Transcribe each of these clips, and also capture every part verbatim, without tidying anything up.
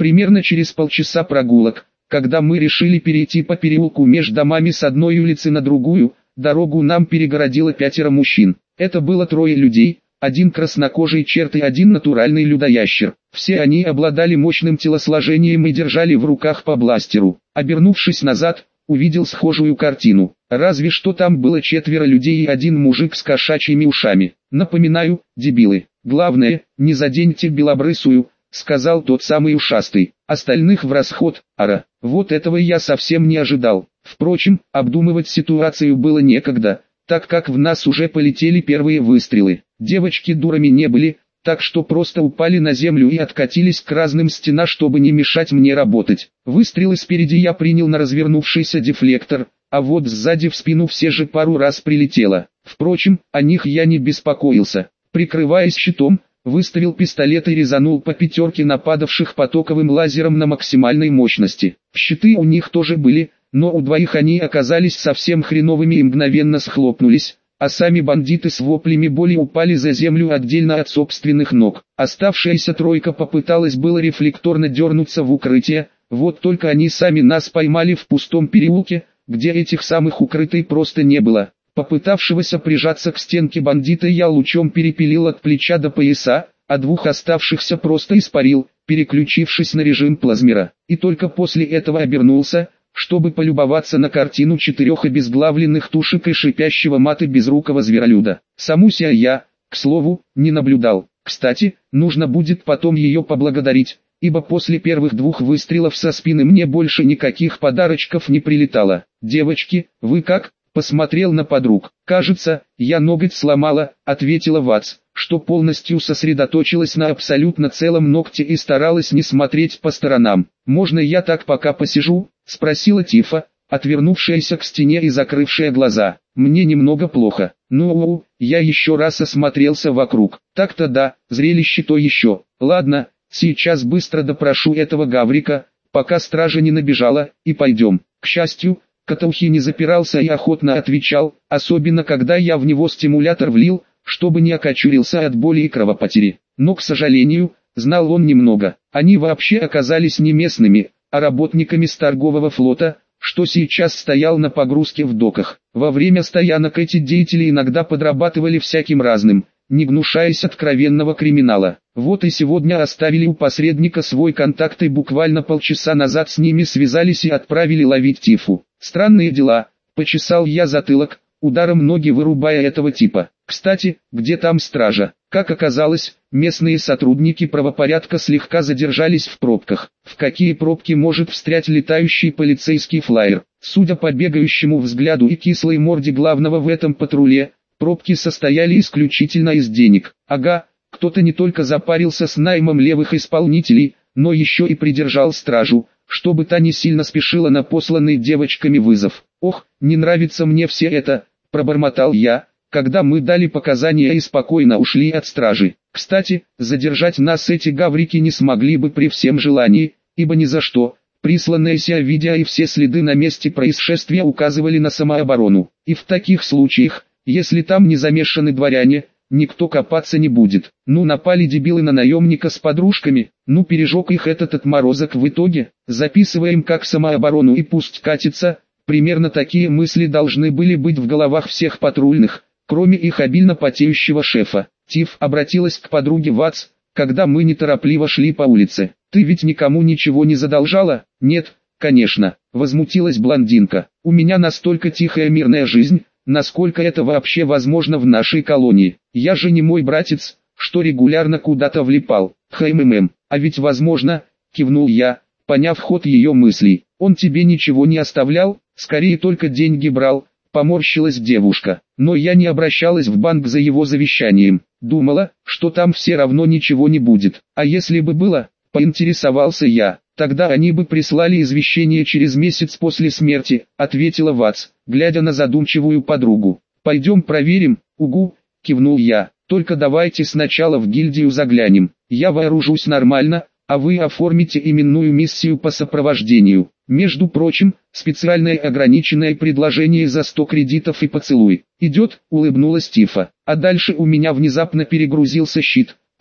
Примерно через полчаса прогулок, когда мы решили перейти по переулку между домами с одной улицы на другую, дорогу нам перегородило пятеро мужчин. Это было трое людей, один краснокожий черт и один натуральный людоящер. Все они обладали мощным телосложением и держали в руках по бластеру. Обернувшись назад, увидел схожую картину. Разве что там было четверо людей и один мужик с кошачьими ушами. Напоминаю, дебилы. Главное, не заденьте белобрысую, сказал тот самый ушастый. Остальных в расход, ара. Вот этого я совсем не ожидал. Впрочем, обдумывать ситуацию было некогда, так как в нас уже полетели первые выстрелы. Девочки дурами не были, так что просто упали на землю и откатились к разным стенам, чтобы не мешать мне работать. Выстрелы спереди я принял на развернувшийся дефлектор, а вот сзади в спину все же пару раз прилетело. Впрочем, о них я не беспокоился. Прикрываясь щитом, выставил пистолет и резанул по пятерке нападавших потоковым лазером на максимальной мощности. Щиты у них тоже были, но у двоих они оказались совсем хреновыми и мгновенно схлопнулись, а сами бандиты с воплями боли упали за землю отдельно от собственных ног. Оставшаяся тройка попыталась было рефлекторно дернуться в укрытие, вот только они сами нас поймали в пустом переулке, где этих самых укрытий просто не было. Попытавшегося прижаться к стенке бандита я лучом перепилил от плеча до пояса, а двух оставшихся просто испарил, переключившись на режим плазмера. И только после этого обернулся, чтобы полюбоваться на картину четырех обезглавленных тушек и шипящего маты безрукого зверолюда. Саму себя я, к слову, не наблюдал. Кстати, нужно будет потом ее поблагодарить, ибо после первых двух выстрелов со спины мне больше никаких подарочков не прилетало. «Девочки, вы как?» Посмотрел на подруг. «Кажется, я ноготь сломала», — ответила Ватс, что полностью сосредоточилась на абсолютно целом ногте и старалась не смотреть по сторонам. «Можно я так пока посижу?» — спросила Тифа, отвернувшаяся к стене и закрывшая глаза. «Мне немного плохо. Ну, я еще раз осмотрелся вокруг. Так-то да, зрелище то еще. Ладно, сейчас быстро допрошу этого гаврика, пока стража не набежала, и пойдем». К счастью, Катаухи не запирался и охотно отвечал, особенно когда я в него стимулятор влил, чтобы не окочурился от боли и кровопотери. Но, к сожалению, знал он немного. Они вообще оказались не местными, а работниками с торгового флота, что сейчас стоял на погрузке в доках. Во время стоянок эти деятели иногда подрабатывали всяким разным, не гнушаясь откровенного криминала. Вот и сегодня оставили у посредника свой контакт и буквально полчаса назад с ними связались и отправили ловить Тифу. Странные дела, почесал я затылок, ударом ноги вырубая этого типа. Кстати, где там стража? Как оказалось, местные сотрудники правопорядка слегка задержались в пробках. В какие пробки может встрять летающий полицейский флайер? Судя по бегающему взгляду и кислой морде главного в этом патруле, пробки состояли исключительно из денег. Ага, кто-то не только запарился с наймом левых исполнителей, но еще и придержал стражу, чтобы та не сильно спешила на посланный девочками вызов. «Ох, не нравится мне все это», — пробормотал я, когда мы дали показания и спокойно ушли от стражи. Кстати, задержать нас эти гаврики не смогли бы при всем желании, ибо ни за что. Присланное сия видео и все следы на месте происшествия указывали на самооборону. И в таких случаях, если там не замешаны дворяне, никто копаться не будет. Ну напали дебилы на наемника с подружками, ну пережег их этот отморозок в итоге. Записываем как самооборону и пусть катится. Примерно такие мысли должны были быть в головах всех патрульных, кроме их обильно потеющего шефа. Тиф обратилась к подруге Ватс, когда мы неторопливо шли по улице. «Ты ведь никому ничего не задолжала?» «Нет, конечно», — возмутилась блондинка. «У меня настолько тихая мирная жизнь, насколько это вообще возможно в нашей колонии. Я же не мой братец, что регулярно куда-то влипал». «Хмм, а ведь возможно», — кивнул я, поняв ход ее мыслей. «Он тебе ничего не оставлял, скорее только деньги брал», — поморщилась девушка. «Но я не обращалась в банк за его завещанием. Думала, что там все равно ничего не будет. А если бы было, поинтересовался я, тогда они бы прислали извещение через месяц после смерти», — ответила Ватс, глядя на задумчивую подругу. «Пойдем проверим». «Угу», — кивнул я. «Только давайте сначала в гильдию заглянем. Я вооружусь нормально, а вы оформите именную миссию по сопровождению. Между прочим, специальное ограниченное предложение за сто кредитов и поцелуй. Идет?» — улыбнулась Тифа. «А дальше у меня внезапно перегрузился щит,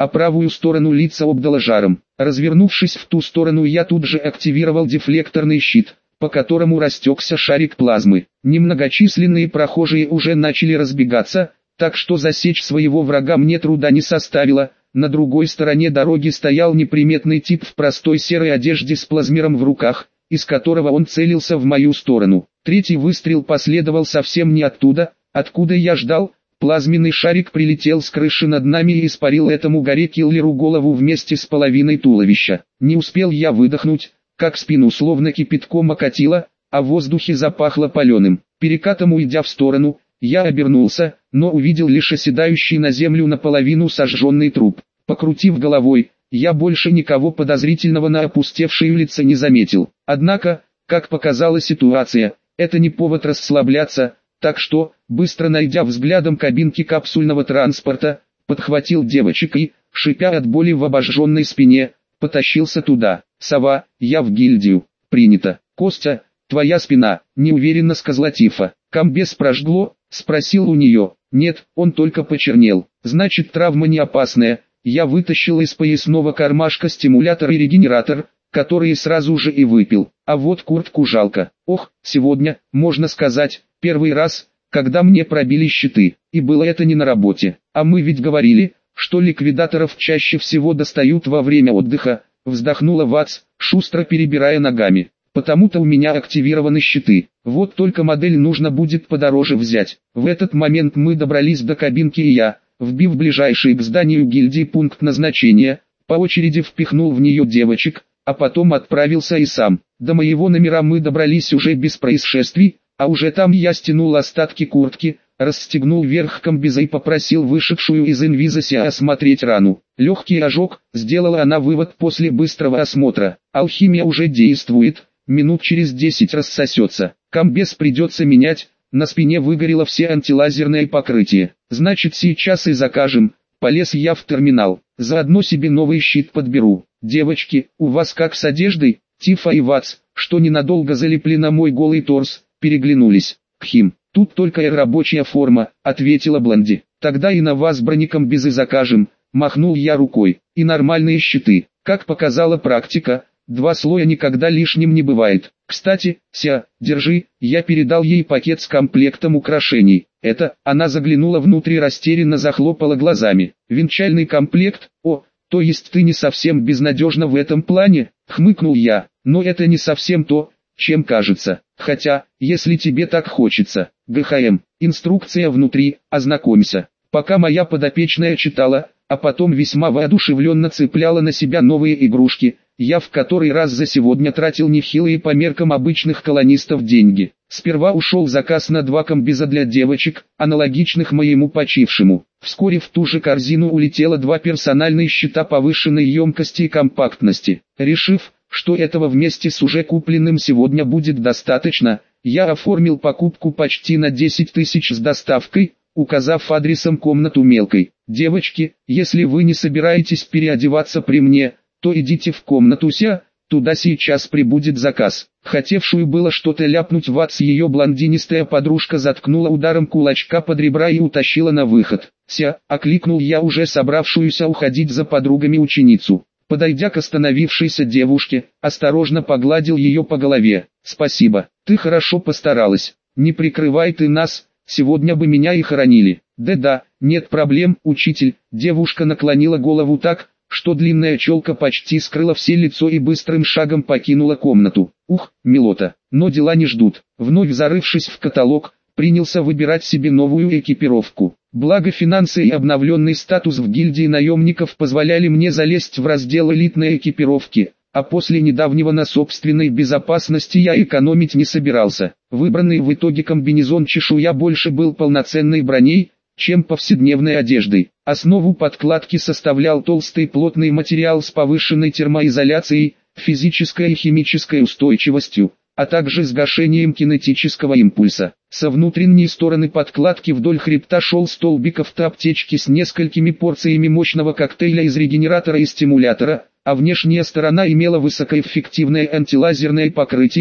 а правую сторону лица обдало жаром. Развернувшись в ту сторону, я тут же активировал дефлекторный щит, по которому растекся шарик плазмы. Немногочисленные прохожие уже начали разбегаться, так что засечь своего врага мне труда не составило. На другой стороне дороги стоял неприметный тип в простой серой одежде с плазмером в руках, из которого он целился в мою сторону. Третий выстрел последовал совсем не оттуда, откуда я ждал. Плазменный шарик прилетел с крыши над нами и испарил этому горе-киллеру голову вместе с половиной туловища. Не успел я выдохнуть, как спину словно кипятком окатило, а в воздухе запахло паленым. Перекатом уйдя в сторону, я обернулся, но увидел лишь оседающий на землю наполовину сожженный труп. Покрутив головой, я больше никого подозрительного на опустевшей улице не заметил. Однако, как показала ситуация, это не повод расслабляться, так что, быстро найдя взглядом кабинки капсульного транспорта, подхватил девочек и, шипя от боли в обожженной спине, потащился туда. «Сова, я в гильдию». «Принято». «Костя, твоя спина», — неуверенно сказала Тифа. «Комбез прожгло?» — спросил у нее. «Нет, он только почернел». «Значит, травма не опасная». Я вытащил из поясного кармашка стимулятор и регенератор, которые сразу же и выпил. А вот куртку жалко. Ох, сегодня, можно сказать, первый раз, когда мне пробили щиты. И было это не на работе. А мы ведь говорили, что ликвидаторов чаще всего достают во время отдыха. Вздохнула Ватс, шустро перебирая ногами. Потому-то у меня активированы щиты. Вот только модель нужно будет подороже взять. В этот момент мы добрались до кабинки и я, вбив ближайший к зданию гильдии пункт назначения, по очереди впихнул в нее девочек, а потом отправился и сам. До моего номера мы добрались уже без происшествий, а уже там я стянул остатки куртки, расстегнул верх комбеза и попросил вышедшую из инвизося осмотреть рану. Легкий ожог, сделала она вывод после быстрого осмотра. Алхимия уже действует, минут через десять рассосется. Комбез придется менять, на спине выгорело все антилазерное покрытие. Значит, сейчас и закажем. Полез я в терминал, заодно себе новый щит подберу. Девочки, у вас как с одеждой? Тифа и Ватс, что ненадолго залепли на мой голый торс, переглянулись. Кхим, тут только и рабочая форма, ответила Блонди. Тогда и на вас бронекомбезы закажем, махнул я рукой. И нормальные щиты. Как показала практика, два слоя никогда лишним не бывает. Кстати, Ся, держи, я передал ей пакет с комплектом украшений. Это, она заглянула внутрь и растерянно захлопала глазами. Венчальный комплект? О, то есть ты не совсем безнадежна в этом плане? Хмыкнул я, но это не совсем то, чем кажется. Хотя, если тебе так хочется. ГХМ, инструкция внутри, ознакомься. Пока моя подопечная читала, а потом весьма воодушевленно цепляла на себя новые игрушки, я в который раз за сегодня тратил нехилые по меркам обычных колонистов деньги. Сперва ушел заказ на два комбеза для девочек, аналогичных моему почившему. Вскоре в ту же корзину улетело два персональных щита повышенной емкости и компактности. Решив, что этого вместе с уже купленным сегодня будет достаточно, я оформил покупку почти на десять тысяч с доставкой, указав адресом комнату мелкой. «Девочки, если вы не собираетесь переодеваться при мне, то идите в комнату Ся, туда сейчас прибудет заказ». Хотевшую было что-то ляпнуть Ватс, ее блондинистая подружка заткнула ударом кулачка под ребра и утащила на выход. «Ся», — окликнул я уже собравшуюся уходить за подругами ученицу. Подойдя к остановившейся девушке, осторожно погладил ее по голове. «Спасибо, ты хорошо постаралась. Не прикрывай ты нас, сегодня бы меня и хоронили». «Да-да, нет проблем, учитель». Девушка наклонила голову так, что длинная челка почти скрыла все лицо и быстрым шагом покинула комнату. Ух, милота, но дела не ждут. Вновь зарывшись в каталог, принялся выбирать себе новую экипировку. Благо финансы и обновленный статус в гильдии наемников позволяли мне залезть в раздел элитной экипировки, а после недавнего на собственной безопасности я экономить не собирался. Выбранный в итоге комбинезон чешуя больше был полноценной броней, чем повседневной одеждой. Основу подкладки составлял толстый плотный материал с повышенной термоизоляцией, физической и химической устойчивостью, а также с гашением кинетического импульса. Со внутренней стороны подкладки вдоль хребта шел столбик автоаптечки с несколькими порциями мощного коктейля из регенератора и стимулятора, а внешняя сторона имела высокоэффективное антилазерное покрытие,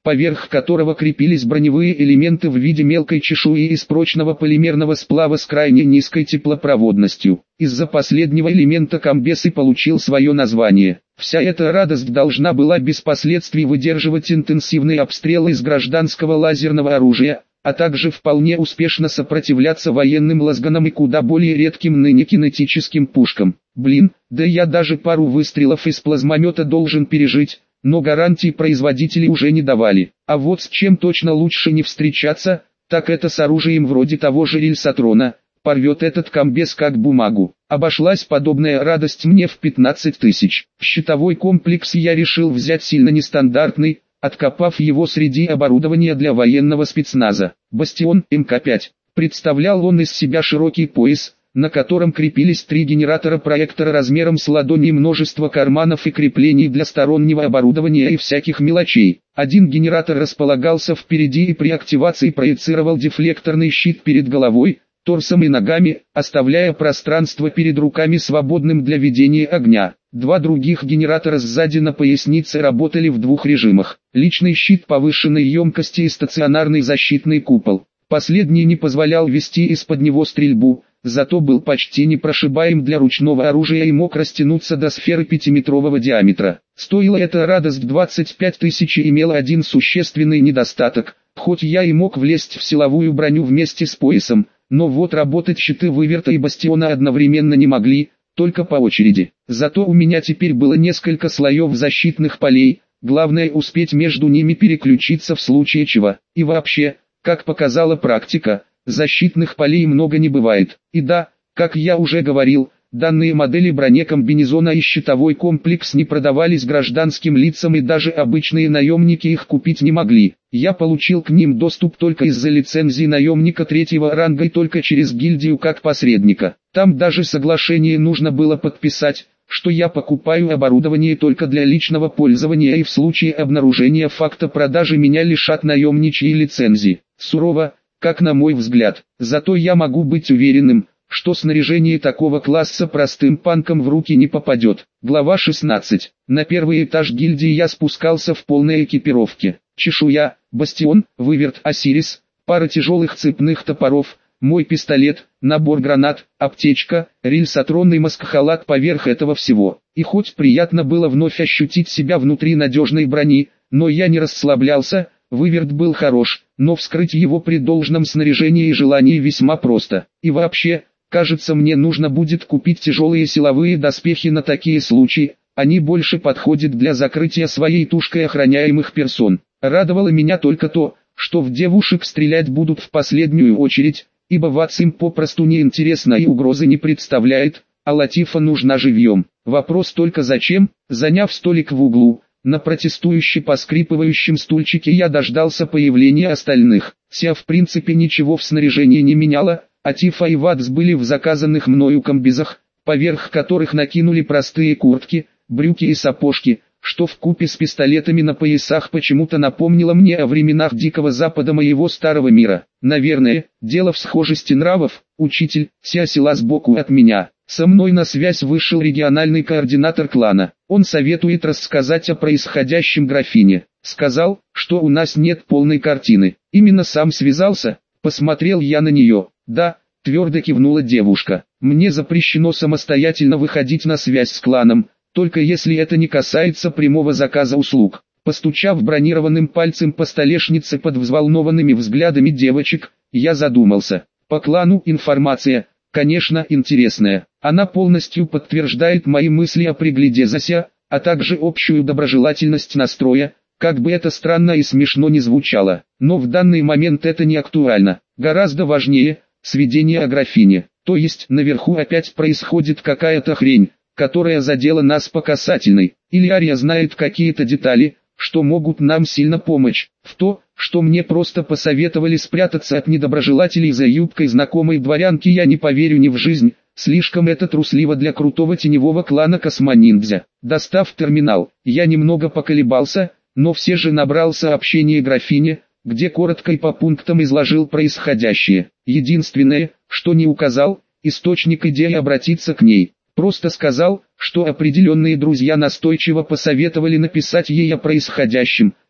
поверх которого крепились броневые элементы в виде мелкой чешуи из прочного полимерного сплава с крайне низкой теплопроводностью. Из-за последнего элемента комбез и получил свое название. Вся эта радость должна была без последствий выдерживать интенсивный обстрел из гражданского лазерного оружия, а также вполне успешно сопротивляться военным лазганам и куда более редким ныне кинетическим пушкам. Блин, да я даже пару выстрелов из плазмомета должен пережить, но гарантии производители уже не давали. А вот с чем точно лучше не встречаться, так это с оружием вроде того же Рельсатрона. Порвет этот комбез как бумагу. Обошлась подобная радость мне в пятнадцать тысяч. Щитовой комплекс я решил взять сильно нестандартный, откопав его среди оборудования для военного спецназа. Бастион эм ка пять. Представлял он из себя широкий пояс, на котором крепились три генератора проектора размером с ладони и множество карманов и креплений для стороннего оборудования и всяких мелочей. Один генератор располагался впереди и при активации проецировал дефлекторный щит перед головой, торсом и ногами, оставляя пространство перед руками свободным для ведения огня. Два других генератора сзади на пояснице работали в двух режимах: личный щит повышенной емкости и стационарный защитный купол. Последний не позволял вести из-под него стрельбу, зато был почти непрошибаем для ручного оружия и мог растянуться до сферы пятиметрового диаметра. Стоила эта радость двадцать пять тысяч и имела один существенный недостаток: хоть я и мог влезть в силовую броню вместе с поясом, но вот работать щиты Выверта и Бастиона одновременно не могли, только по очереди. Зато у меня теперь было несколько слоев защитных полей, главное успеть между ними переключиться в случае чего. И вообще, как показала практика, защитных полей много не бывает. И да, как я уже говорил, данные модели бронекомбинезона и щитовой комплекс не продавались гражданским лицам и даже обычные наемники их купить не могли. Я получил к ним доступ только из-за лицензии наемника третьего ранга и только через гильдию как посредника. Там даже соглашение нужно было подписать, что я покупаю оборудование только для личного пользования и в случае обнаружения факта продажи меня лишат наемничьей лицензии. Сурово, как на мой взгляд. Зато я могу быть уверенным, что снаряжение такого класса простым панкам в руки не попадет. Глава шестнадцать. На первый этаж гильдии я спускался в полной экипировке. Чешуя, бастион, выверт, Осирис, пара тяжелых цепных топоров, мой пистолет, набор гранат, аптечка, рельсатронный маскхалат поверх этого всего. И хоть приятно было вновь ощутить себя внутри надежной брони, но я не расслаблялся. Выверт был хорош, но вскрыть его при должном снаряжении и желании весьма просто. И вообще, кажется, мне нужно будет купить тяжелые силовые доспехи на такие случаи, они больше подходят для закрытия своей тушкой охраняемых персон. Радовало меня только то, что в девушек стрелять будут в последнюю очередь, ибо Ватс им попросту не интересно и угрозы не представляет, а Латифа нужна живьем. Вопрос только зачем? Заняв столик в углу, на протестующе поскрипывающем стульчике я дождался появления остальных. Ся в принципе ничего в снаряжении не меняла, а Тифа и Ватс были в заказанных мною комбезах, поверх которых накинули простые куртки, брюки и сапожки, что вкупе с пистолетами на поясах почему-то напомнило мне о временах Дикого Запада моего старого мира. Наверное, дело в схожести нравов. Учитель, Ся села сбоку от меня. Со мной на связь вышел региональный координатор клана. Он советует рассказать о происходящем графине. Сказал, что у нас нет полной картины. Именно сам связался. Посмотрел я на нее. Да, твердо кивнула девушка. Мне запрещено самостоятельно выходить на связь с кланом, только если это не касается прямого заказа услуг. Постучав бронированным пальцем по столешнице под взволнованными взглядами девочек, я задумался. По клану информация, конечно, интересная. Она полностью подтверждает мои мысли о пригляде за Ся, а также общую доброжелательность настроя, как бы это странно и смешно не звучало. Но в данный момент это не актуально. Гораздо важнее – сведения о графине. То есть наверху опять происходит какая-то хрень, которая задела нас по касательной. Или Ария знает какие-то детали, что могут нам сильно помочь. В то, что мне просто посоветовали спрятаться от недоброжелателей за юбкой знакомой дворянки, я не поверю ни в жизнь. Слишком это трусливо для крутого теневого клана Космониндзя. Достав терминал, я немного поколебался, но все же набрал сообщение графине, где коротко и по пунктам изложил происходящее. Единственное, что не указал, источник идеи обратиться к ней. Просто сказал, что определенные друзья настойчиво посоветовали написать ей о происходящем,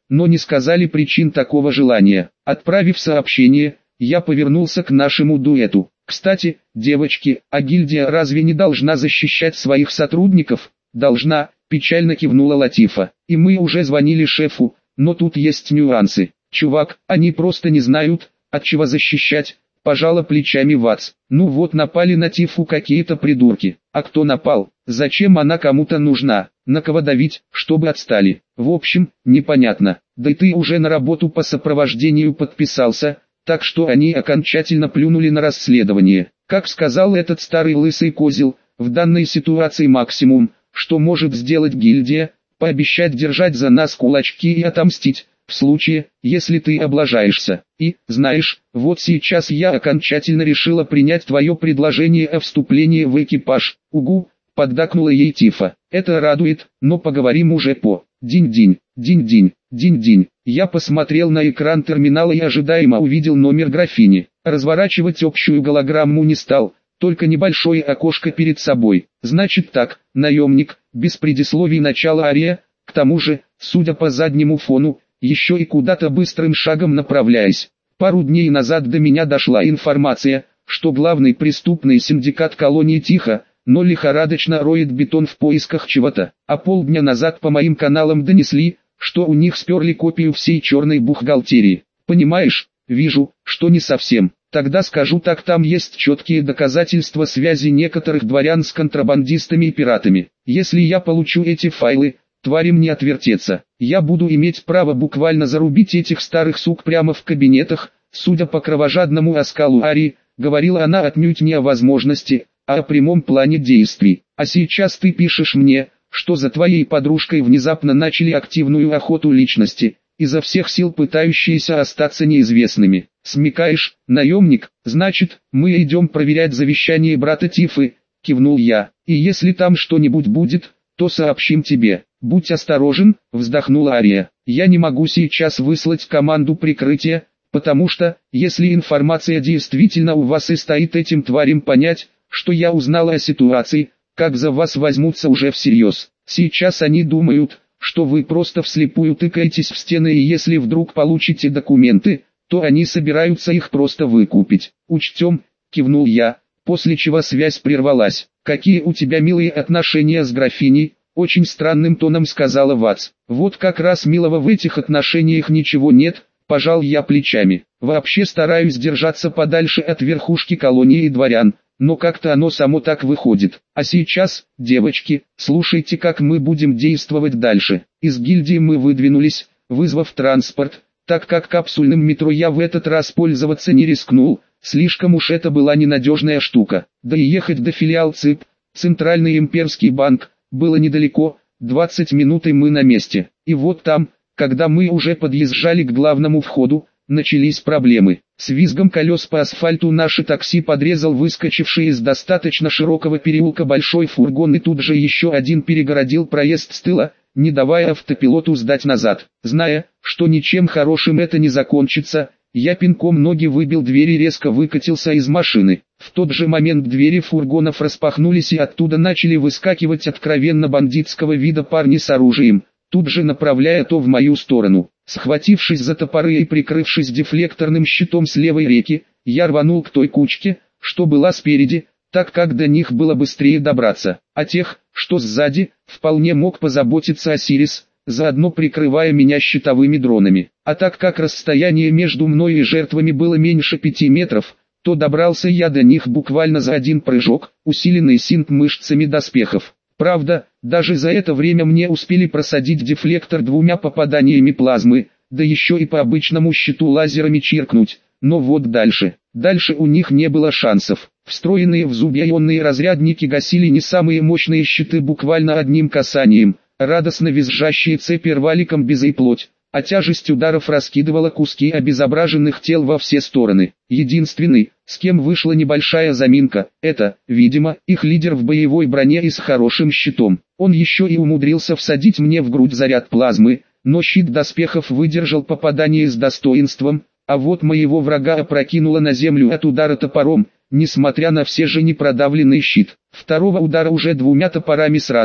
но не сказали причин такого желания. Отправив сообщение, я повернулся к нашему дуэту. Кстати, девочки, а гильдия разве не должна защищать своих сотрудников? Должна, печально кивнула Латифа. И мы уже звонили шефу, но тут есть нюансы. Чувак, они просто не знают, от чего защищать. Пожала плечами Ватс. Ну вот напали на Тифу какие-то придурки. А кто напал? Зачем она кому-то нужна? На кого давить, чтобы отстали? В общем, непонятно. Да и ты уже на работу по сопровождению подписался, так что они окончательно плюнули на расследование. Как сказал этот старый лысый козел, в данной ситуации максимум, что может сделать гильдия, пообещать держать за нас кулачки и отомстить, в случае, если ты облажаешься. И, знаешь, вот сейчас я окончательно решила принять твое предложение о вступлении в экипаж. Угу, поддакнула ей Тифа. Это радует, но поговорим уже по. Динь-динь, динь-динь, динь-динь. Я посмотрел на экран терминала и ожидаемо увидел номер графини. Разворачивать общую голограмму не стал, только небольшое окошко перед собой. Значит так, наемник, без предисловий начала ария, к тому же, судя по заднему фону, еще и куда-то быстрым шагом направляясь. Пару дней назад до меня дошла информация, что главный преступный синдикат колонии тихо, но лихорадочно роет бетон в поисках чего-то. А полдня назад по моим каналам донесли, что у них сперли копию всей черной бухгалтерии. Понимаешь, вижу, что не совсем. Тогда скажу так, там есть четкие доказательства связи некоторых дворян с контрабандистами и пиратами. Если я получу эти файлы, тварям не отвертеться. Я буду иметь право буквально зарубить этих старых сук прямо в кабинетах. Судя по кровожадному оскалу Арии, говорила она отнюдь не о возможности, а о прямом плане действий. А сейчас ты пишешь мне, что за твоей подружкой внезапно начали активную охоту личности, изо всех сил пытающиеся остаться неизвестными. Смекаешь, наемник? Значит, мы идем проверять завещание брата Тифы, кивнул я. И если там что-нибудь будет, то сообщим тебе. Будь осторожен, вздохнула Ария. Я не могу сейчас выслать команду прикрытия, потому что, если информация действительно у вас и стоит этим тварям понять, что я узнала о ситуации, как за вас возьмутся уже всерьез. Сейчас они думают, что вы просто вслепую тыкаетесь в стены, и если вдруг получите документы, то они собираются их просто выкупить. Учтем, кивнул я, после чего связь прервалась. Какие у тебя милые отношения с графиней? Очень странным тоном сказала Ватс. Вот как раз милого в этих отношениях ничего нет, пожал я плечами. Вообще стараюсь держаться подальше от верхушки колонии и дворян, но как-то оно само так выходит. А сейчас, девочки, слушайте, как мы будем действовать дальше. Из гильдии мы выдвинулись, вызвав транспорт, так как капсульным метро я в этот раз пользоваться не рискнул, слишком уж это была ненадежная штука. Да и ехать до филиал ЦИП, Центральный имперский банк, было недалеко, двадцать минут и мы на месте. И вот там, когда мы уже подъезжали к главному входу, начались проблемы. С визгом колес по асфальту наше такси подрезал выскочивший из достаточно широкого переулка большой фургон, и тут же еще один перегородил проезд с тыла, не давая автопилоту сдать назад. Зная, что ничем хорошим это не закончится, я пинком ноги выбил дверь и резко выкатился из машины. В тот же момент двери фургонов распахнулись, и оттуда начали выскакивать откровенно бандитского вида парни с оружием, тут же направляя то в мою сторону. Схватившись за топоры и прикрывшись дефлекторным щитом с левой реки, я рванул к той кучке, что была спереди, так как до них было быстрее добраться. А тех, что сзади, вполне мог позаботиться Осирис, заодно прикрывая меня щитовыми дронами. А так как расстояние между мной и жертвами было меньше пяти метров, то добрался я до них буквально за один прыжок, усиленный синт мышцами доспехов. Правда, даже за это время мне успели просадить дефлектор двумя попаданиями плазмы, да еще и по обычному щиту лазерами чиркнуть. Но вот дальше, дальше у них не было шансов. Встроенные в зубья ионные разрядники гасили не самые мощные щиты буквально одним касанием. Радостно визжащие цепи рвали комбезы и плоть, а тяжесть ударов раскидывала куски обезображенных тел во все стороны. Единственный, с кем вышла небольшая заминка, это, видимо, их лидер в боевой броне и с хорошим щитом. Он еще и умудрился всадить мне в грудь заряд плазмы, но щит доспехов выдержал попадание с достоинством, а вот моего врага опрокинуло на землю от удара топором, несмотря на все же непродавленный щит. Второго удара уже двумя топорами сразу,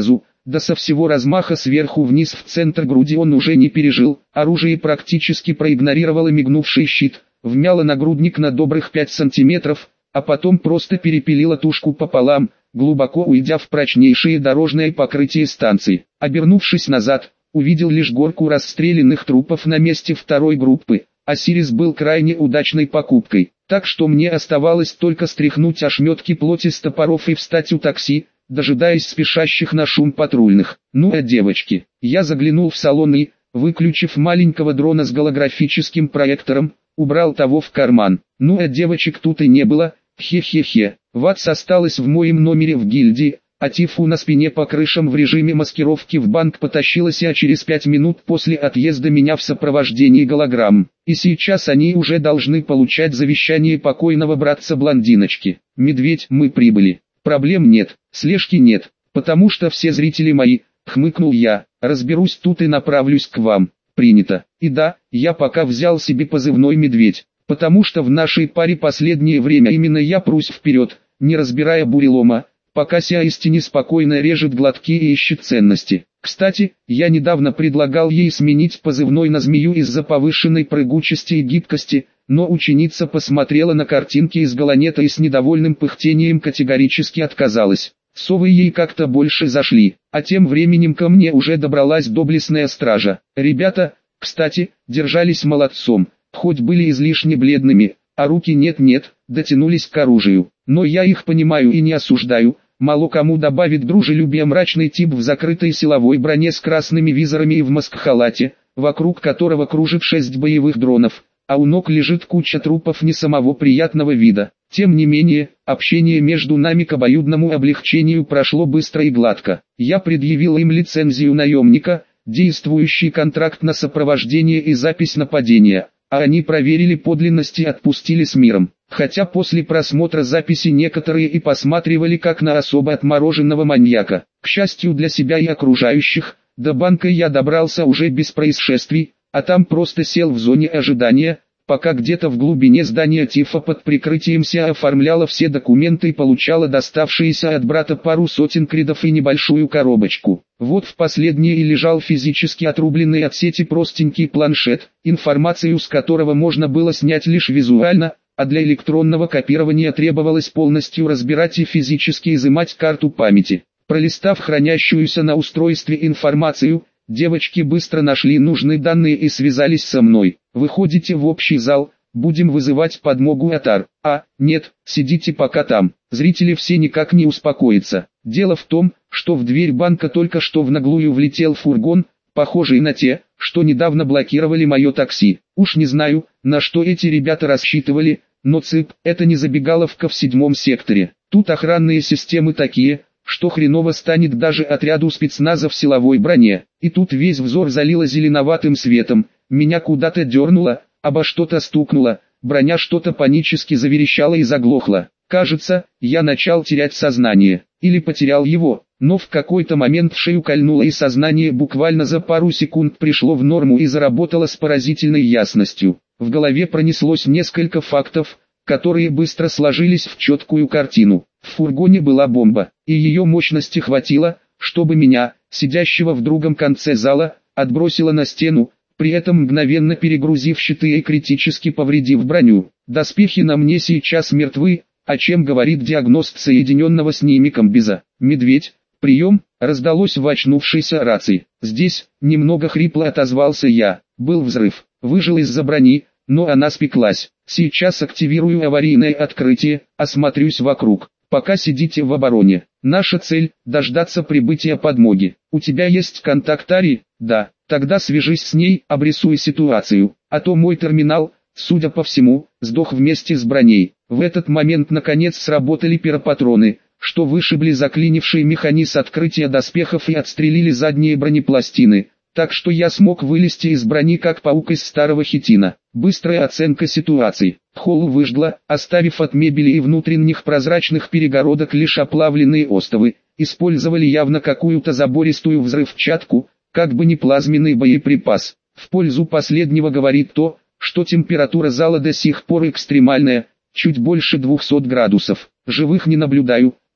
да со всего размаха сверху вниз в центр груди он уже не пережил, оружие практически проигнорировало мигнувший щит, вмяло нагрудник на добрых пять сантиметров, а потом просто перепилило тушку пополам, глубоко уйдя в прочнейшее дорожное покрытие станции. Обернувшись назад, увидел лишь горку расстрелянных трупов на месте второй группы. Осирис был крайне удачной покупкой, так что мне оставалось только стряхнуть ошметки плоти с топоров и встать у такси, дожидаясь спешащих на шум патрульных. Ну а девочки, я заглянул в салон и, выключив маленького дрона с голографическим проектором, убрал того в карман. Ну а девочек тут и не было, хе-хе-хе. Ватс осталась в моем номере в гильдии, а Тифу на спине по крышам в режиме маскировки в банк потащилась, а через пять минут после отъезда меня в сопровождении голограмм. И сейчас они уже должны получать завещание покойного братца-блондиночки. Медведь, мы прибыли. Проблем нет, слежки нет, потому что все зрители мои, хмыкнул я, разберусь тут и направлюсь к вам. Принято. И да, я пока взял себе позывной «Медведь», потому что в нашей паре последнее время именно я прусь вперед, не разбирая бурелома, пока Сиаистине спокойно режет глотки и ищет ценности. Кстати, я недавно предлагал ей сменить позывной на змею из-за повышенной прыгучести и гибкости, но ученица посмотрела на картинки из Галанета и с недовольным пыхтением категорически отказалась. Совы ей как-то больше зашли, а тем временем ко мне уже добралась доблестная стража. Ребята, кстати, держались молодцом, хоть были излишне бледными, а руки нет-нет, дотянулись к оружию. Но я их понимаю и не осуждаю. Мало кому добавит дружелюбие мрачный тип в закрытой силовой броне с красными визорами и в маскхалате, вокруг которого кружит шесть боевых дронов, а у ног лежит куча трупов не самого приятного вида. Тем не менее, общение между нами к обоюдному облегчению прошло быстро и гладко. Я предъявил им лицензию наемника, действующий контракт на сопровождение и запись нападения, а они проверили подлинность и отпустили с миром. Хотя после просмотра записи некоторые и посматривали как на особо отмороженного маньяка. К счастью для себя и окружающих, до банка я добрался уже без происшествий, а там просто сел в зоне ожидания, пока где-то в глубине здания Тифа под прикрытием СИА оформляла все документы и получала доставшиеся от брата пару сотен кредов и небольшую коробочку. Вот в последней и лежал физически отрубленный от сети простенький планшет, информацию с которого можно было снять лишь визуально, а для электронного копирования требовалось полностью разбирать и физически изымать карту памяти. Пролистав хранящуюся на устройстве информацию, девочки быстро нашли нужные данные и связались со мной. Выходите в общий зал, будем вызывать подмогу Атар. А, нет, сидите пока там. Зрители все никак не успокоятся. Дело в том, что в дверь банка только что в наглую влетел фургон, похожий на те, что недавно блокировали мое такси. Уж не знаю, на что эти ребята рассчитывали, но ЦИП – это не забегаловка в седьмом секторе. Тут охранные системы такие, что хреново станет даже отряду спецназа в силовой броне. И тут весь взор залило зеленоватым светом, меня куда-то дернуло, обо что-то стукнуло, броня что-то панически заверещала и заглохла. Кажется, я начал терять сознание, или потерял его, но в какой-то момент в шею кольнуло и сознание буквально за пару секунд пришло в норму и заработало с поразительной ясностью. В голове пронеслось несколько фактов, которые быстро сложились в четкую картину. В фургоне была бомба, и ее мощности хватило, чтобы меня, сидящего в другом конце зала, отбросило на стену, при этом мгновенно перегрузив щиты и критически повредив броню. Доспехи на мне сейчас мертвы, о чем говорит диагност соединенного с ними комбиза. «Медведь, прием», раздалось в очнувшейся рации. Здесь, немного хрипло отозвался я, был взрыв, выжил из-за брони, но она спеклась. Сейчас активирую аварийное открытие, осмотрюсь вокруг. Пока сидите в обороне. Наша цель – дождаться прибытия подмоги. У тебя есть контакт Ари? Да. Тогда свяжись с ней, обрисуй ситуацию. А то мой терминал, судя по всему, сдох вместе с броней. В этот момент наконец сработали пиропатроны, что вышибли заклинивший механизм открытия доспехов и отстрелили задние бронепластины. Так что я смог вылезти из брони как паук из старого хитина. Быстрая оценка ситуации. Холл выжгла, оставив от мебели и внутренних прозрачных перегородок лишь оплавленные остовы. Использовали явно какую-то забористую взрывчатку, как бы не плазменный боеприпас. В пользу последнего говорит то, что температура зала до сих пор экстремальная, чуть больше двухсот градусов. Живых не наблюдаю,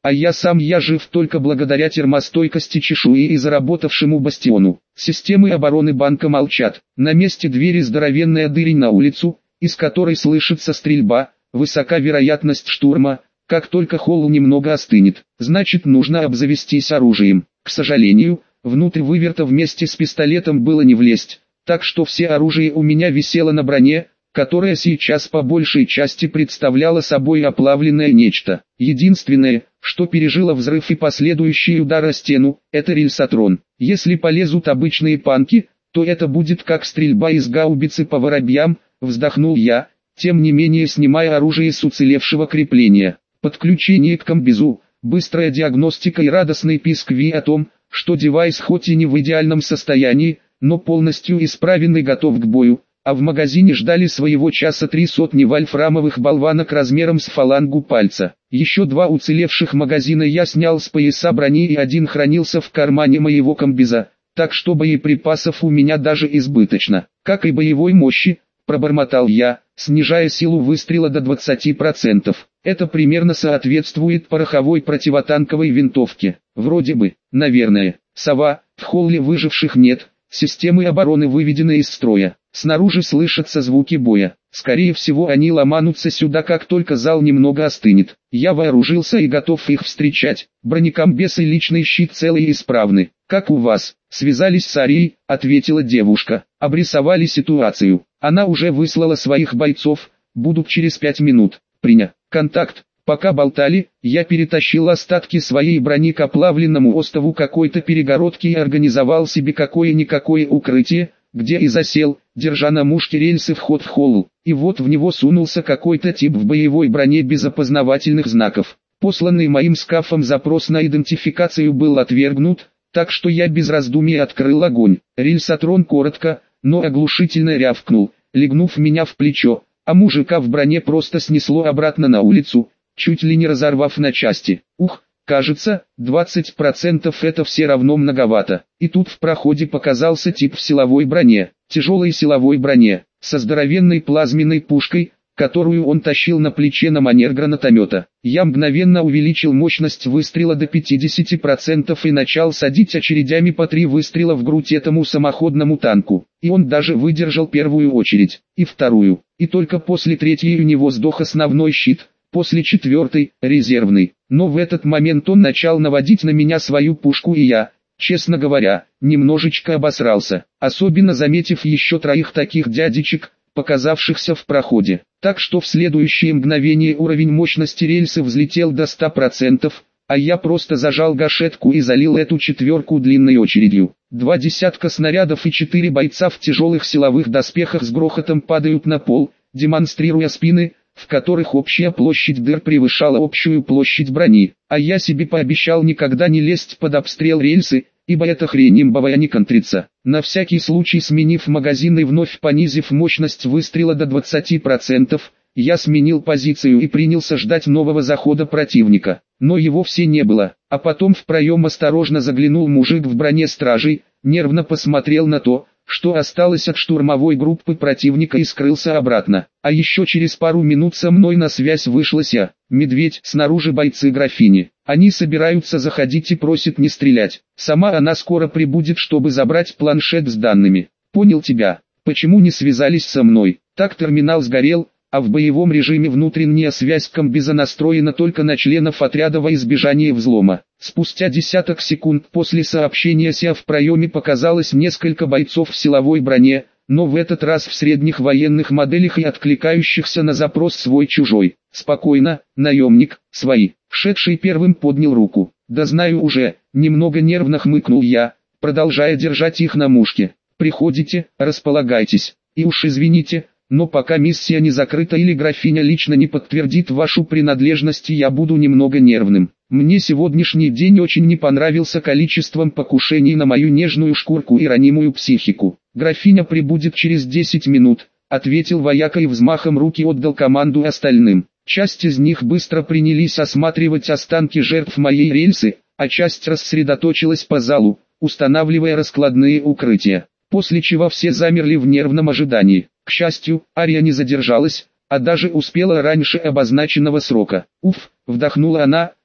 а я сам я жив только благодаря термостойкости чешуи и заработавшему бастиону. Системы обороны банка молчат. На месте двери здоровенная дырень на улицу, из которой слышится стрельба, высока вероятность штурма. Как только холл немного остынет, значит нужно обзавестись оружием. К сожалению, внутрь выверта вместе с пистолетом было не влезть, так что все оружие у меня висело на броне, которая сейчас по большей части представляла собой оплавленное нечто. Единственное, что пережило взрыв и последующий удар о стену, это рельсотрон. Если полезут обычные панки, то это будет как стрельба из гаубицы по воробьям, вздохнул я, тем не менее снимая оружие с уцелевшего крепления. Подключение к комбезу, быстрая диагностика и радостный писк Ви о том, что девайс хоть и не в идеальном состоянии, но полностью исправен и готов к бою, а в магазине ждали своего часа три сотни вольфрамовых болванок размером с фалангу пальца. Еще два уцелевших магазина я снял с пояса брони и один хранился в кармане моего комбеза, так что боеприпасов у меня даже избыточно, как и боевой мощи, пробормотал я, снижая силу выстрела до двадцати процентов. Это примерно соответствует пороховой противотанковой винтовке. Вроде бы, наверное. Сова, в холле выживших нет, системы обороны выведены из строя. Снаружи слышатся звуки боя. Скорее всего они ломанутся сюда, как только зал немного остынет. Я вооружился и готов их встречать. Бронекомбез и личный щит целы и исправны. Как у вас? Связались с Арией, ответила девушка. Обрисовали ситуацию. Она уже выслала своих бойцов. Будут через пять минут. Приня. Контакт. Пока болтали, я перетащил остатки своей брони к оплавленному остову какой-то перегородки и организовал себе какое-никакое укрытие, где и засел, держа на мушке рельсы вход в холл. И вот в него сунулся какой-то тип в боевой броне без опознавательных знаков. Посланный моим скафом запрос на идентификацию был отвергнут, так что я без раздумий открыл огонь. Рельсотрон коротко, но оглушительно рявкнул, легнув меня в плечо, а мужика в броне просто снесло обратно на улицу, чуть ли не разорвав на части. Ух, кажется, двадцать процентов это все равно многовато. И тут в проходе показался тип в силовой броне, тяжелой силовой броне, со здоровенной плазменной пушкой, которую он тащил на плече на манер гранатомета. Я мгновенно увеличил мощность выстрела до пятидесяти процентов и начал садить очередями по три выстрела в грудь этому самоходному танку. И он даже выдержал первую очередь, и вторую, и только после третьей у него сдох основной щит, после четвертой – резервный. Но в этот момент он начал наводить на меня свою пушку, и я, честно говоря, немножечко обосрался, особенно заметив еще троих таких дядечек, показавшихся в проходе. Так что в следующее мгновение уровень мощности рельсы взлетел до ста процентов, а я просто зажал гашетку и залил эту четверку длинной очередью. Два десятка снарядов и четыре бойца в тяжелых силовых доспехах с грохотом падают на пол, демонстрируя спины, в которых общая площадь дыр превышала общую площадь брони. А я себе пообещал никогда не лезть под обстрел рельсы, ибо эта хрень имбовая не контрится. На всякий случай сменив магазин и вновь понизив мощность выстрела до двадцати процентов, я сменил позицию и принялся ждать нового захода противника. Но его все не было, а потом в проем осторожно заглянул мужик в броне стражей, нервно посмотрел на то, что осталось от штурмовой группы противника и скрылся обратно. А еще через пару минут со мной на связь вышла Ся, Медведь, снаружи бойцы графини. Они собираются заходить и просят не стрелять. Сама она скоро прибудет, чтобы забрать планшет с данными. Понял тебя. Почему не связались со мной? Так терминал сгорел, а в боевом режиме внутренняя связь комбеза настроена только на членов отряда во избежание взлома. Спустя десяток секунд после сообщения Ся в проеме показалось несколько бойцов в силовой броне, но в этот раз в средних военных моделях и откликающихся на запрос свой-чужой. Спокойно, наемник, свои. Шедший первым поднял руку. Да знаю уже, немного нервно хмыкнул я, продолжая держать их на мушке. Приходите, располагайтесь, и уж извините, но пока миссия не закрыта или графиня лично не подтвердит вашу принадлежность, я буду немного нервным. Мне сегодняшний день очень не понравился количеством покушений на мою нежную шкурку и ранимую психику. Графиня прибудет через десять минут, ответил вояка и взмахом руки отдал команду остальным. Часть из них быстро принялись осматривать останки жертв моей рельсы, а часть рассредоточилась по залу, устанавливая раскладные укрытия. После чего все замерли в нервном ожидании. К счастью, Ария не задержалась, а даже успела раньше обозначенного срока. Уф, вдохнула она,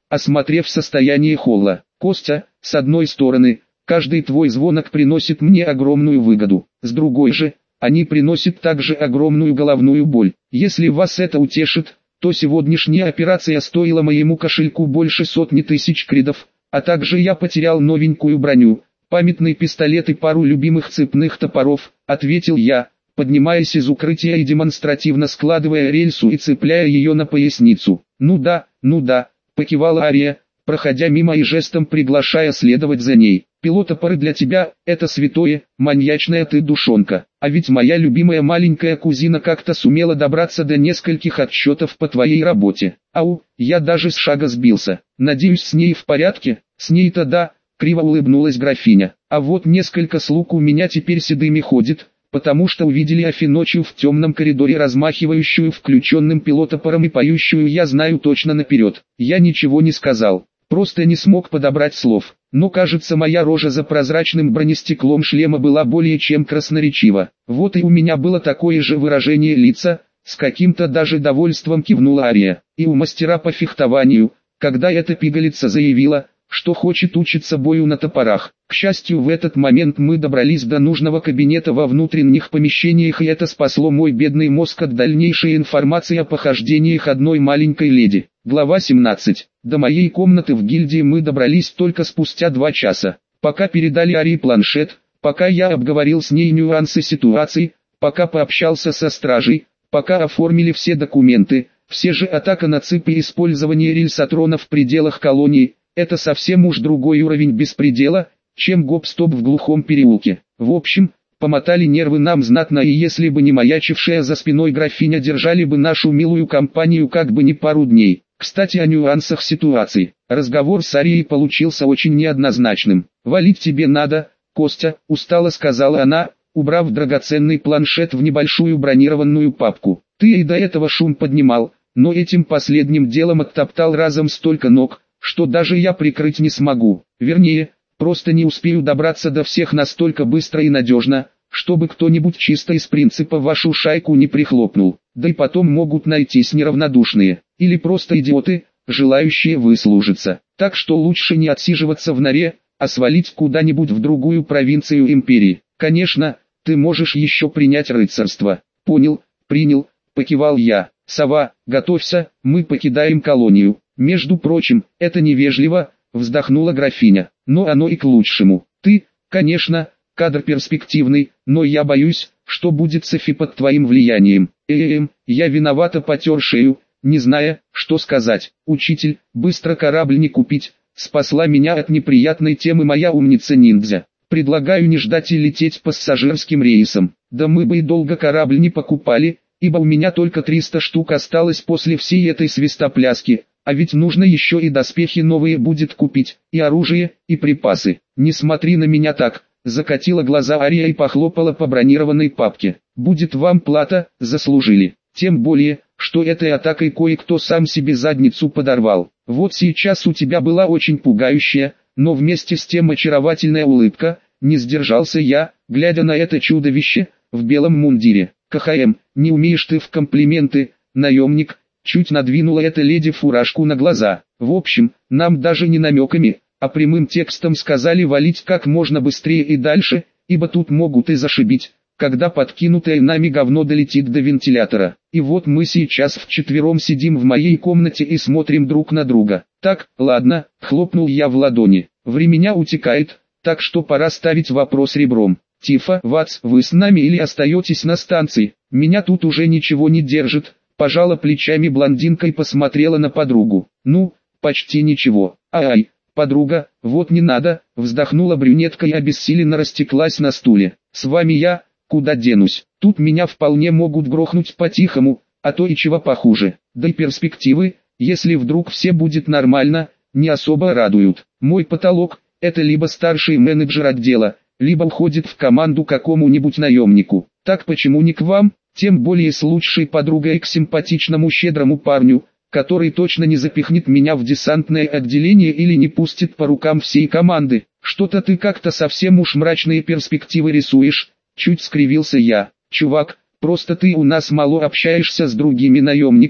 осмотрев состояние холла. «Костя, с одной стороны, каждый твой звонок приносит мне огромную выгоду, с другой же, они приносят также огромную головную боль. Если вас это утешит, то сегодняшняя операция стоила моему кошельку больше сотни тысяч кридов, а также я потерял новенькую броню, памятный пистолет и пару любимых цепных топоров», — ответил я, поднимаясь из укрытия и демонстративно складывая рельсу и цепляя ее на поясницу. «Ну да, ну да», — покивала Ария, проходя мимо и жестом приглашая следовать за ней. «Пилотопоры для тебя — это святое, маньячная ты душонка. А ведь моя любимая маленькая кузина как-то сумела добраться до нескольких отчетов по твоей работе. Ау, я даже с шага сбился. Надеюсь, с ней в порядке?» «С ней-то да», — криво улыбнулась графиня. «А вот несколько слуг у меня теперь седыми ходит, потому что увидели Афи ночью в темном коридоре размахивающую включенным пилотопором и поющую «Я знаю точно наперед». Я ничего не сказал, просто не смог подобрать слов, но кажется, моя рожа за прозрачным бронестеклом шлема была более чем красноречива. Вот и у меня было такое же выражение лица, с каким-то даже довольством кивнула Ария. И у мастера по фехтованию, когда эта пигалица заявила, что хочет учиться бою на топорах. К счастью, в этот момент мы добрались до нужного кабинета во внутренних помещениях, и это спасло мой бедный мозг от дальнейшей информации о похождениях одной маленькой леди. Глава семнадцать. До моей комнаты в гильдии мы добрались только спустя два часа. Пока передали Арии планшет, пока я обговорил с ней нюансы ситуации, пока пообщался со стражей, пока оформили все документы, все же атака на цепи и использование рельсотрона в пределах колонии — это совсем уж другой уровень беспредела, чем гоп-стоп в глухом переулке. В общем, помотали нервы нам знатно, и если бы не маячившая за спиной графиня, держали бы нашу милую компанию как бы не пару дней. Кстати, о нюансах ситуации. Разговор с Арией получился очень неоднозначным. «Валить тебе надо, Костя», — устало сказала она, убрав драгоценный планшет в небольшую бронированную папку. «Ты и до этого шум поднимал, но этим последним делом оттоптал разом столько ног, что даже я прикрыть не смогу. Вернее, просто не успею добраться до всех настолько быстро и надежно, чтобы кто-нибудь чисто из принципа вашу шайку не прихлопнул. Да и потом могут найтись неравнодушные, или просто идиоты, желающие выслужиться. Так что лучше не отсиживаться в норе, а свалить куда-нибудь в другую провинцию империи. Конечно, ты можешь еще принять рыцарство». «Понял, принял», — покивал я. «Сова, готовься, мы покидаем колонию». «Между прочим, это невежливо», — вздохнула графиня, — «но оно и к лучшему. Ты, конечно, кадр перспективный, но я боюсь, что будет с Афи под твоим влиянием». «Эм, я виновата», — потер шею, не зная, что сказать. «Учитель, быстро корабль не купить», — спасла меня от неприятной темы моя умница-ниндзя. «Предлагаю не ждать и лететь пассажирским рейсом». «Да мы бы и долго корабль не покупали, ибо у меня только триста штук осталось после всей этой свистопляски. А ведь нужно еще и доспехи новые будет купить, и оружие, и припасы». «Не смотри на меня так», — закатила глаза Ария и похлопала по бронированной папке. «Будет вам плата, заслужили. Тем более, что этой атакой кое-кто сам себе задницу подорвал. Вот сейчас у тебя была очень пугающая, но вместе с тем очаровательная улыбка», — не сдержался я, глядя на это чудовище, в белом мундире. «КХМ, не умеешь ты в комплименты, наемник», — чуть надвинула эта леди фуражку на глаза. «В общем, нам даже не намеками, а прямым текстом сказали валить как можно быстрее и дальше, ибо тут могут и зашибить, когда подкинутое нами говно долетит до вентилятора. И вот мы сейчас вчетвером сидим в моей комнате и смотрим друг на друга. Так, ладно», — хлопнул я в ладони. «Времени утекает, так что пора ставить вопрос ребром. Тифа, Ватс, вы с нами или остаетесь на станции? Меня тут уже ничего не держит». Пожала плечами блондинка и посмотрела на подругу. «Ну, почти ничего. Ай, подруга, вот не надо», — вздохнула брюнетка и обессиленно растеклась на стуле. «С вами я, куда денусь? Тут меня вполне могут грохнуть по-тихому, а то и чего похуже. Да и перспективы, если вдруг все будет нормально, не особо радуют. Мой потолок — это либо старший менеджер отдела, либо уходит в команду какому-нибудь наемнику. Так почему не к вам? Тем более с лучшей подругой к симпатичному щедрому парню, который точно не запихнет меня в десантное отделение или не пустит по рукам всей команды. Что-то ты как-то совсем уж мрачные перспективы рисуешь», — чуть скривился я. «Чувак, просто ты у нас мало общаешься с другими наемником»,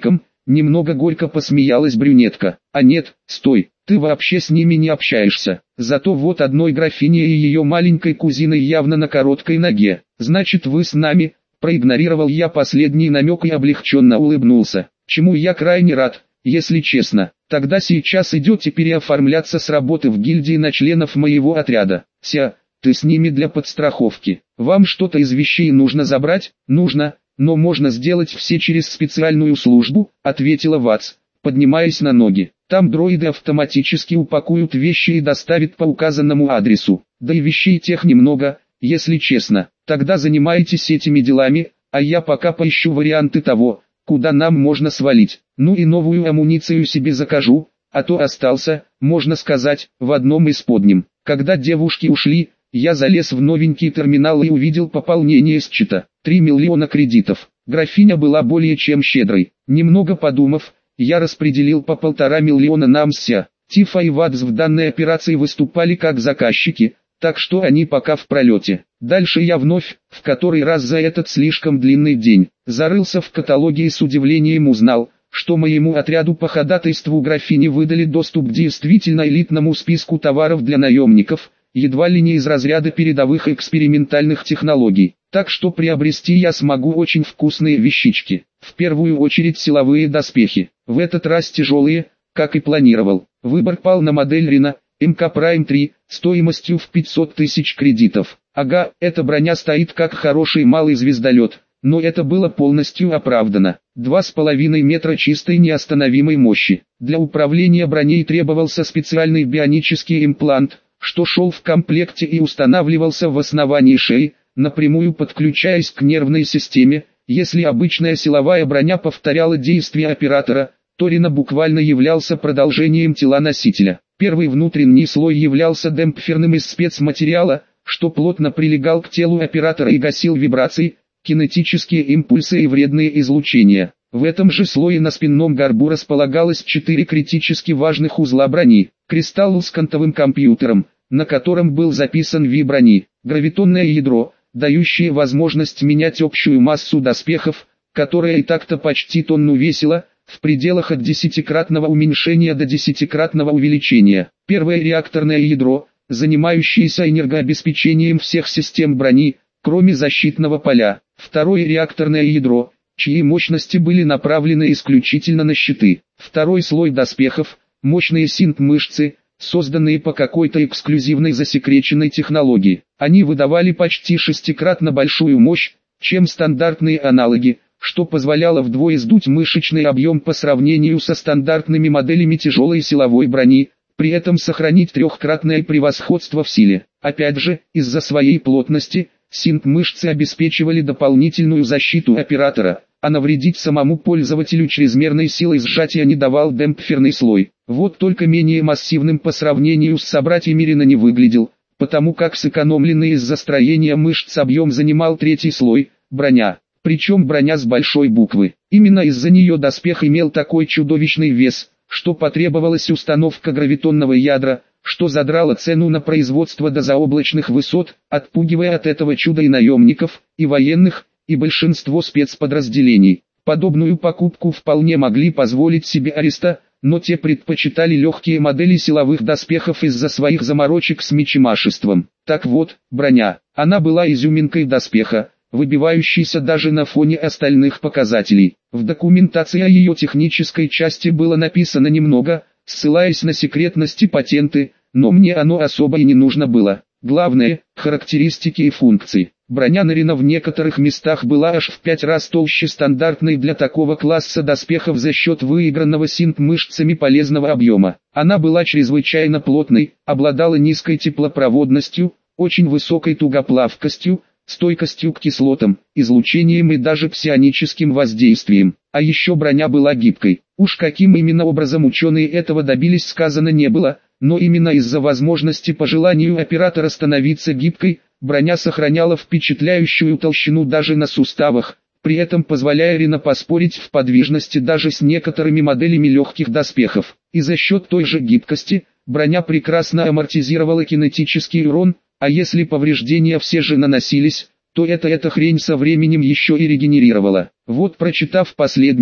Немного горько посмеялась брюнетка. А нет, стой, ты вообще с ними не общаешься. Зато вот одной графиней и ее маленькой кузиной явно на короткой ноге. Значит, вы с нами? Проигнорировал я последний намек и облегченно улыбнулся. Чему я крайне рад, если честно. Тогда сейчас идете переоформляться с работы в гильдии на членов моего отряда. Ся, ты с ними для подстраховки. Вам что-то из вещей нужно забрать? Нужно, но можно сделать все через специальную службу, ответила Ватс, поднимаясь на ноги. Там дроиды автоматически упакуют вещи и доставят по указанному адресу. Да и вещей тех немного, если честно. Тогда занимайтесь этими делами, а я пока поищу варианты того, куда нам можно свалить. Ну и новую амуницию себе закажу, а то остался, можно сказать, в одном из подним. Когда девушки ушли, я залез в новенький терминал и увидел пополнение счета. три миллиона кредитов. Графиня была более чем щедрой. Немного подумав, я распределил по полтора миллиона на МСЯ. Тифа и Вадс в данной операции выступали как заказчики, так что они пока в пролете. Дальше я вновь, в который раз за этот слишком длинный день, зарылся в каталоге и с удивлением узнал, что моему отряду по ходатайству графини выдали доступ к действительно элитному списку товаров для наемников, едва ли не из разряда передовых экспериментальных технологий. Так что приобрести я смогу очень вкусные вещички. В первую очередь силовые доспехи. В этот раз тяжелые, как и планировал. Выбор пал на модель Рина, эм ка Прайм три, стоимостью в пятьсот тысяч кредитов. Ага, эта броня стоит как хороший малый звездолет, но это было полностью оправдано. Два с половиной метра чистой неостановимой мощи. Для управления броней требовался специальный бионический имплант, что шел в комплекте и устанавливался в основании шеи, напрямую подключаясь к нервной системе. Если обычная силовая броня повторяла действия оператора, то Рина буквально являлся продолжением тела носителя. Первый внутренний слой являлся демпферным из спецматериала, что плотно прилегал к телу оператора и гасил вибрации, кинетические импульсы и вредные излучения. В этом же слое на спинном горбу располагалось четыре критически важных узла брони. Кристалл с квантовым компьютером, на котором был записан ви брони, гравитонное ядро, дающее возможность менять общую массу доспехов, которая и так-то почти тонну весила, в пределах от десятикратного уменьшения до десятикратного увеличения. Первое реакторное ядро, занимающееся энергообеспечением всех систем брони, кроме защитного поля. Второе реакторное ядро, чьи мощности были направлены исключительно на щиты. Второй слой доспехов, мощные синт-мышцы, созданные по какой-то эксклюзивной засекреченной технологии. Они выдавали почти шестикратно большую мощь, чем стандартные аналоги, что позволяло вдвое сдуть мышечный объем по сравнению со стандартными моделями тяжелой силовой брони, при этом сохранить трехкратное превосходство в силе. Опять же, из-за своей плотности, синт-мышцы обеспечивали дополнительную защиту оператора, а навредить самому пользователю чрезмерной силой сжатия не давал демпферный слой. Вот только менее массивным по сравнению с собратьями Рина не выглядел, потому как сэкономленный из-за строения мышц объем занимал третий слой, броня. Причем броня с большой буквы. Именно из-за нее доспех имел такой чудовищный вес, что потребовалась установка гравитонного ядра, что задрало цену на производство до заоблачных высот, отпугивая от этого чуда и наемников, и военных, и большинство спецподразделений. Подобную покупку вполне могли позволить себе Ариста, но те предпочитали легкие модели силовых доспехов из-за своих заморочек с мечемашеством. Так вот, броня, она была изюминкой доспеха, выбивающейся даже на фоне остальных показателей. В документации о ее технической части было написано немного, ссылаясь на секретность и патенты, но мне оно особо и не нужно было. Главное, характеристики и функции. Броня Рина в некоторых местах была аж в пять раз толще стандартной для такого класса доспехов за счет выигранного синт-мышцами полезного объема. Она была чрезвычайно плотной, обладала низкой теплопроводностью, очень высокой тугоплавкостью, стойкостью к кислотам, излучением и даже псионическим воздействием. А еще броня была гибкой. Уж каким именно образом ученые этого добились, сказано не было, но именно из-за возможности по желанию оператора становиться гибкой, броня сохраняла впечатляющую толщину даже на суставах, при этом позволяя Рина поспорить в подвижности даже с некоторыми моделями легких доспехов. И за счет той же гибкости, броня прекрасно амортизировала кинетический урон, а если повреждения все же наносились, то эта эта хрень со временем еще и регенерировала. Вот прочитав последнее,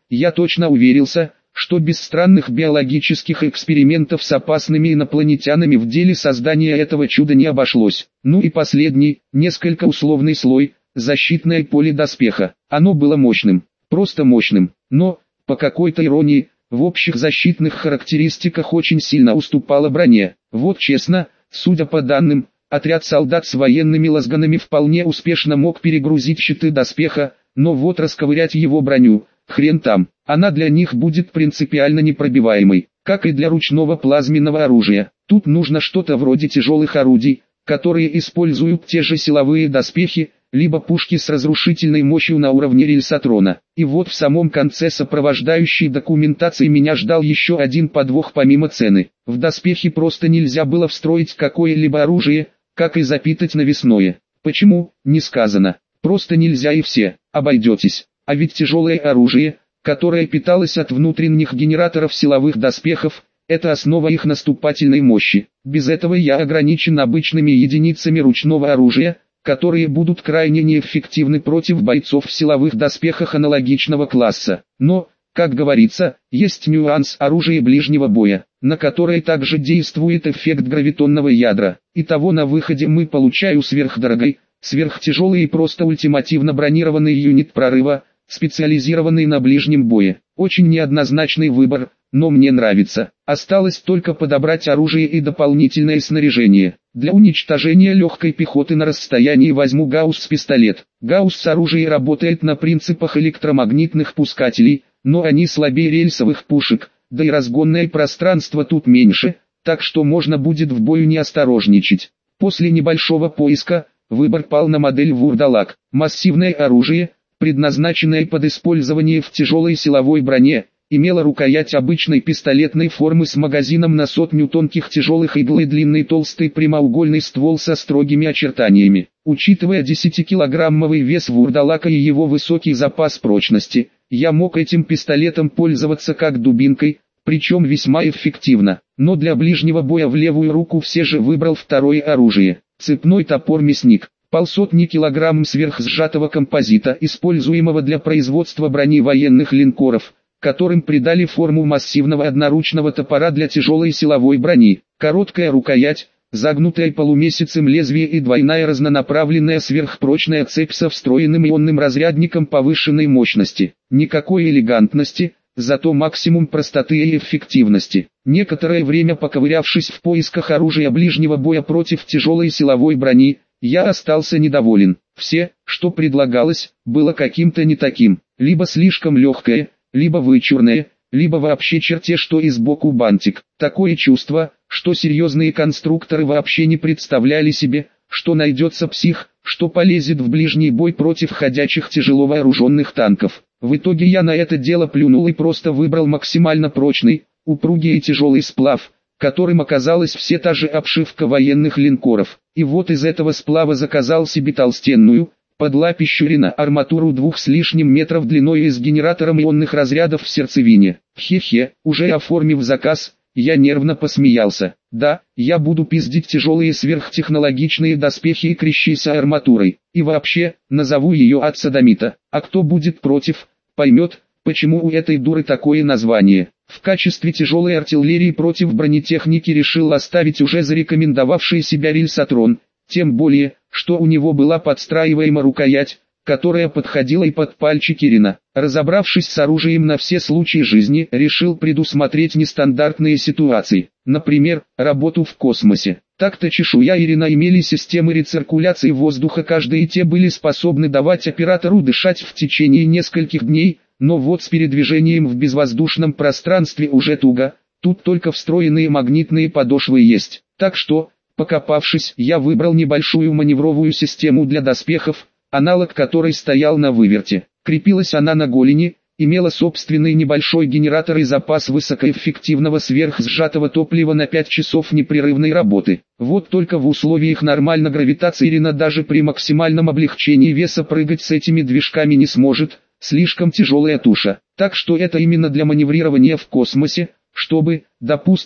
я точно уверился, что без странных биологических экспериментов с опасными инопланетянами в деле создания этого чуда не обошлось. Ну и последний, несколько условный слой, защитное поле доспеха. Оно было мощным, просто мощным, но, по какой-то иронии, в общих защитных характеристиках очень сильно уступало броне. Вот честно, судя по данным, отряд солдат с военными лазганами вполне успешно мог перегрузить щиты доспеха, но вот расковырять его броню, хрен там, она для них будет принципиально непробиваемой, как и для ручного плазменного оружия. Тут нужно что-то вроде тяжелых орудий, которые используют те же силовые доспехи, либо пушки с разрушительной мощью на уровне рельсотрона. И вот в самом конце сопровождающей документации меня ждал еще один подвох помимо цены. В доспехи просто нельзя было встроить какое-либо оружие, как и запитать навесное. Почему, не сказано. Просто нельзя и все, обойдетесь. А ведь тяжелое оружие, которое питалось от внутренних генераторов силовых доспехов, это основа их наступательной мощи. Без этого я ограничен обычными единицами ручного оружия, которые будут крайне неэффективны против бойцов в силовых доспехах аналогичного класса. Но, как говорится, есть нюанс оружия ближнего боя, на которое также действует эффект гравитонного ядра. Итого на выходе мы получаем сверхдорогой, сверхтяжелый и просто ультимативно бронированный юнит прорыва, специализированный на ближнем бое. Очень неоднозначный выбор, но мне нравится. Осталось только подобрать оружие и дополнительное снаряжение. Для уничтожения легкой пехоты на расстоянии возьму Гаусс-пистолет. Гаусс-оружие работает на принципах электромагнитных пускателей, но они слабее рельсовых пушек, да и разгонное пространство тут меньше, так что можно будет в бою не осторожничать. После небольшого поиска, выбор пал на модель Вурдалак. Массивное оружие, предназначенное под использование в тяжелой силовой броне, имела рукоять обычной пистолетной формы с магазином на сотню тонких тяжелых игл и длинный толстый прямоугольный ствол со строгими очертаниями. Учитывая десятикилограммовый вес Вурдалака и его высокий запас прочности, я мог этим пистолетом пользоваться как дубинкой, причем весьма эффективно. Но для ближнего боя в левую руку все же выбрал второе оружие. Цепной топор-мясник. Полсотни килограмм сверхсжатого композита, используемого для производства брони военных линкоров, которым придали форму массивного одноручного топора для тяжелой силовой брони. Короткая рукоять, загнутая полумесяцем лезвие и двойная разнонаправленная сверхпрочная цепь со встроенным ионным разрядником повышенной мощности. Никакой элегантности, зато максимум простоты и эффективности. Некоторое время поковырявшись в поисках оружия ближнего боя против тяжелой силовой брони, я остался недоволен. Все, что предлагалось, было каким-то не таким, либо слишком легкое, либо вычурное, либо вообще черте что и сбоку бантик. Такое чувство, что серьезные конструкторы вообще не представляли себе, что найдется псих, что полезет в ближний бой против ходячих тяжело вооруженных танков. В итоге я на это дело плюнул и просто выбрал максимально прочный, упругий и тяжелый сплав, которым оказалась все та же обшивка военных линкоров. И вот из этого сплава заказал себе толстенную, под лапищурина арматуру двух с лишним метров длиной и с генератором ионных разрядов в сердцевине. Хе-хе, уже оформив заказ, я нервно посмеялся. Да, я буду пиздить тяжелые сверхтехнологичные доспехи и крещися арматурой. И вообще, назову ее от содомита. А кто будет против, поймет, почему у этой дуры такое название. В качестве тяжелой артиллерии против бронетехники решил оставить уже зарекомендовавший себя рельсотрон, тем более, что у него была подстраиваема рукоять, которая подходила и под пальчики Рина. Разобравшись с оружием на все случаи жизни, решил предусмотреть нестандартные ситуации, например, работу в космосе. Так-то чешуя и Рина имели системы рециркуляции воздуха, каждые те были способны давать оператору дышать в течение нескольких дней, но вот с передвижением в безвоздушном пространстве уже туго, тут только встроенные магнитные подошвы есть. Так что, покопавшись, я выбрал небольшую маневровую систему для доспехов, аналог которой стоял на выверте. Крепилась она на голени, имела собственный небольшой генератор и запас высокоэффективного сверхсжатого топлива на пять часов непрерывной работы. Вот только в условиях нормальной гравитации Рина даже при максимальном облегчении веса прыгать с этими движками не сможет, слишком тяжелая туша. Так что это именно для маневрирования в космосе, чтобы, допустим,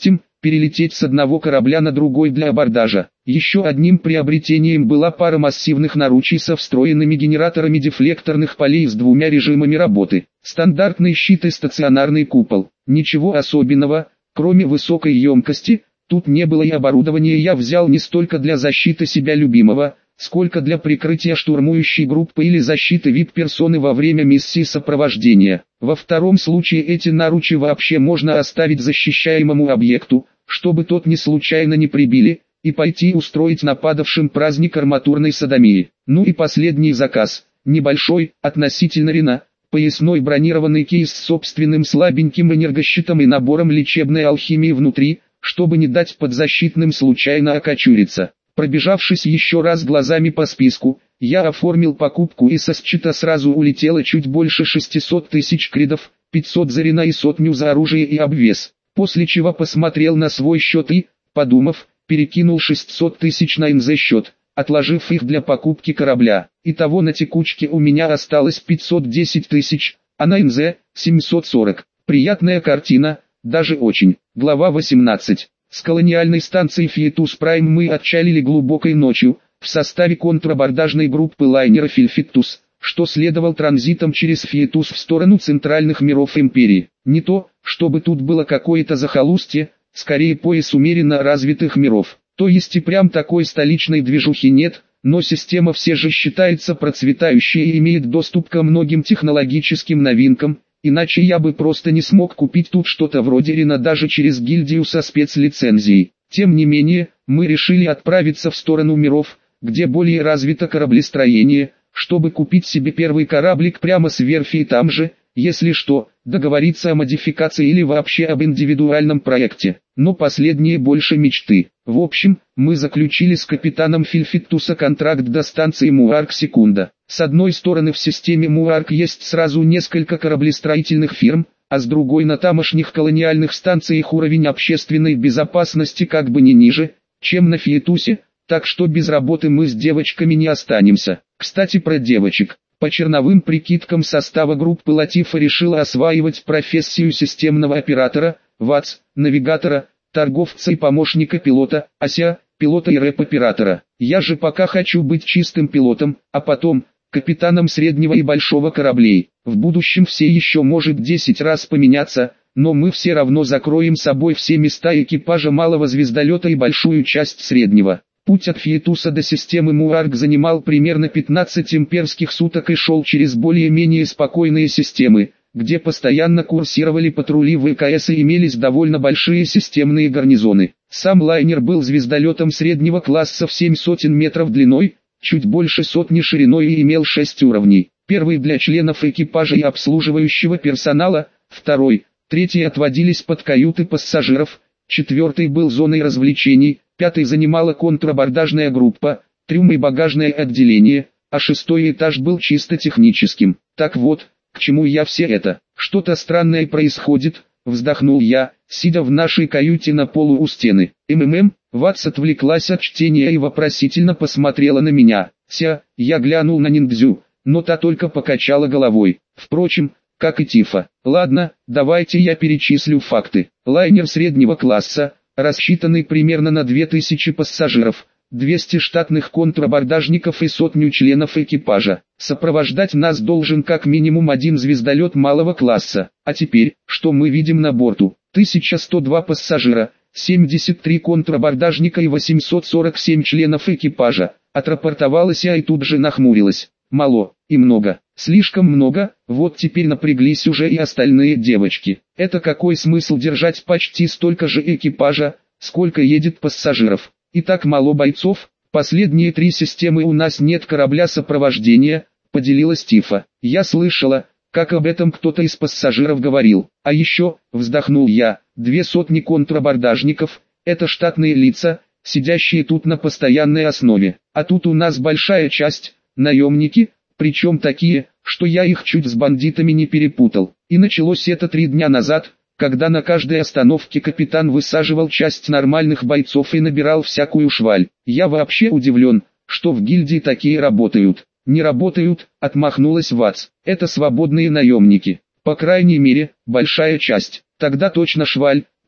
перелететь с одного корабля на другой для абордажа. Еще одним приобретением была пара массивных наручей со встроенными генераторами дефлекторных полей с двумя режимами работы. Стандартный щит и стационарный купол. Ничего особенного, кроме высокой емкости, тут не было, и оборудование я взял не столько для защиты себя любимого, сколько для прикрытия штурмующей группы или защиты ви ай пи-персоны во время миссии сопровождения. Во втором случае эти наручи вообще можно оставить защищаемому объекту, чтобы тот не случайно не прибили, и пойти устроить нападавшим праздник арматурной содомии. Ну и последний заказ, небольшой, относительно Рена, поясной бронированный кейс с собственным слабеньким энергощитом и набором лечебной алхимии внутри, чтобы не дать подзащитным случайно окочуриться. Пробежавшись еще раз глазами по списку, я оформил покупку, и со счета сразу улетело чуть больше шестисот тысяч кридов, пятьсот за Рена и сотню за оружие и обвес. После чего посмотрел на свой счет и, подумав, перекинул шестьсот тысяч на эн зэ счет, отложив их для покупки корабля. Итого на текучке у меня осталось пятьсот десять тысяч, а на эн зэ – семьсот сорок. Приятная картина, даже очень. Глава восемнадцать. С колониальной станции Фиетус Прайм мы отчалили глубокой ночью, в составе контрабордажной группы лайнера Фильфиттус, что следовал транзитом через Фиетус в сторону центральных миров Империи. Не то, чтобы тут было какое-то захолустье, скорее пояс умеренно развитых миров. То есть и прям такой столичной движухи нет, но система все же считается процветающей и имеет доступ ко многим технологическим новинкам, иначе я бы просто не смог купить тут что-то вроде Рена даже через гильдию со спецлицензией. Тем не менее, мы решили отправиться в сторону миров, где более развито кораблестроение, чтобы купить себе первый кораблик прямо с верфи и там же, если что, договориться о модификации или вообще об индивидуальном проекте. Но последнее больше мечты. В общем, мы заключили с капитаном Фильфиттуса контракт до станции Муарк-Секунда. С одной стороны в системе Муарк есть сразу несколько кораблестроительных фирм, а с другой на тамошних колониальных станциях уровень общественной безопасности как бы не ниже, чем на Фиетусе, так что без работы мы с девочками не останемся. Кстати, про девочек. По черновым прикидкам состава группы Латифа решила осваивать профессию системного оператора, ВАЦ, навигатора, торговца и помощника пилота, АСЯ, пилота и рэп-оператора. Я же пока хочу быть чистым пилотом, а потом капитаном среднего и большого кораблей. В будущем все еще может десять раз поменяться, но мы все равно закроем собой все места экипажа малого звездолета и большую часть среднего. Путь от Фиетуса до системы Муарк занимал примерно пятнадцать имперских суток и шел через более-менее спокойные системы, где постоянно курсировали патрули ВКС и имелись довольно большие системные гарнизоны. Сам лайнер был звездолетом среднего класса в семь сотен метров длиной, чуть больше сотни шириной и имел шесть уровней. Первый для членов экипажа и обслуживающего персонала, второй, третий отводились под каюты пассажиров, четвертый был зоной развлечений, пятый занимала контрабордажная группа, трюм и багажное отделение, а шестой этаж был чисто техническим. Так вот, к чему я все это? Что-то странное происходит, вздохнул я, сидя в нашей каюте на полу у стены. МММ, Ватс отвлеклась от чтения и вопросительно посмотрела на меня. Ся, я глянул на ниндзю, но та только покачала головой. Впрочем, как и Тифа. Ладно, давайте я перечислю факты. Лайнер среднего класса, рассчитанный примерно на две тысячи пассажиров, двести штатных контрабордажников и сотню членов экипажа. Сопровождать нас должен как минимум один звездолет малого класса. А теперь, что мы видим на борту? тысяча сто два пассажира, семьдесят три контрабордажника и восемьсот сорок семь членов экипажа. Отрапортовалась я и тут же нахмурилась. Мало и много. Слишком много, вот теперь напряглись уже и остальные девочки. Это какой смысл держать почти столько же экипажа, сколько едет пассажиров? И так мало бойцов, последние три системы у нас нет корабля сопровождения, поделилась Тифа. Я слышала, как об этом кто-то из пассажиров говорил. А еще, вздохнул я, две сотни контрабордажников, это штатные лица, сидящие тут на постоянной основе. А тут у нас большая часть, наемники, причем такие, что я их чуть с бандитами не перепутал. И началось это три дня назад, когда на каждой остановке капитан высаживал часть нормальных бойцов и набирал всякую шваль. Я вообще удивлен, что в гильдии такие работают. Не работают, отмахнулась Ватс. Это свободные наемники. По крайней мере, большая часть. Тогда точно шваль,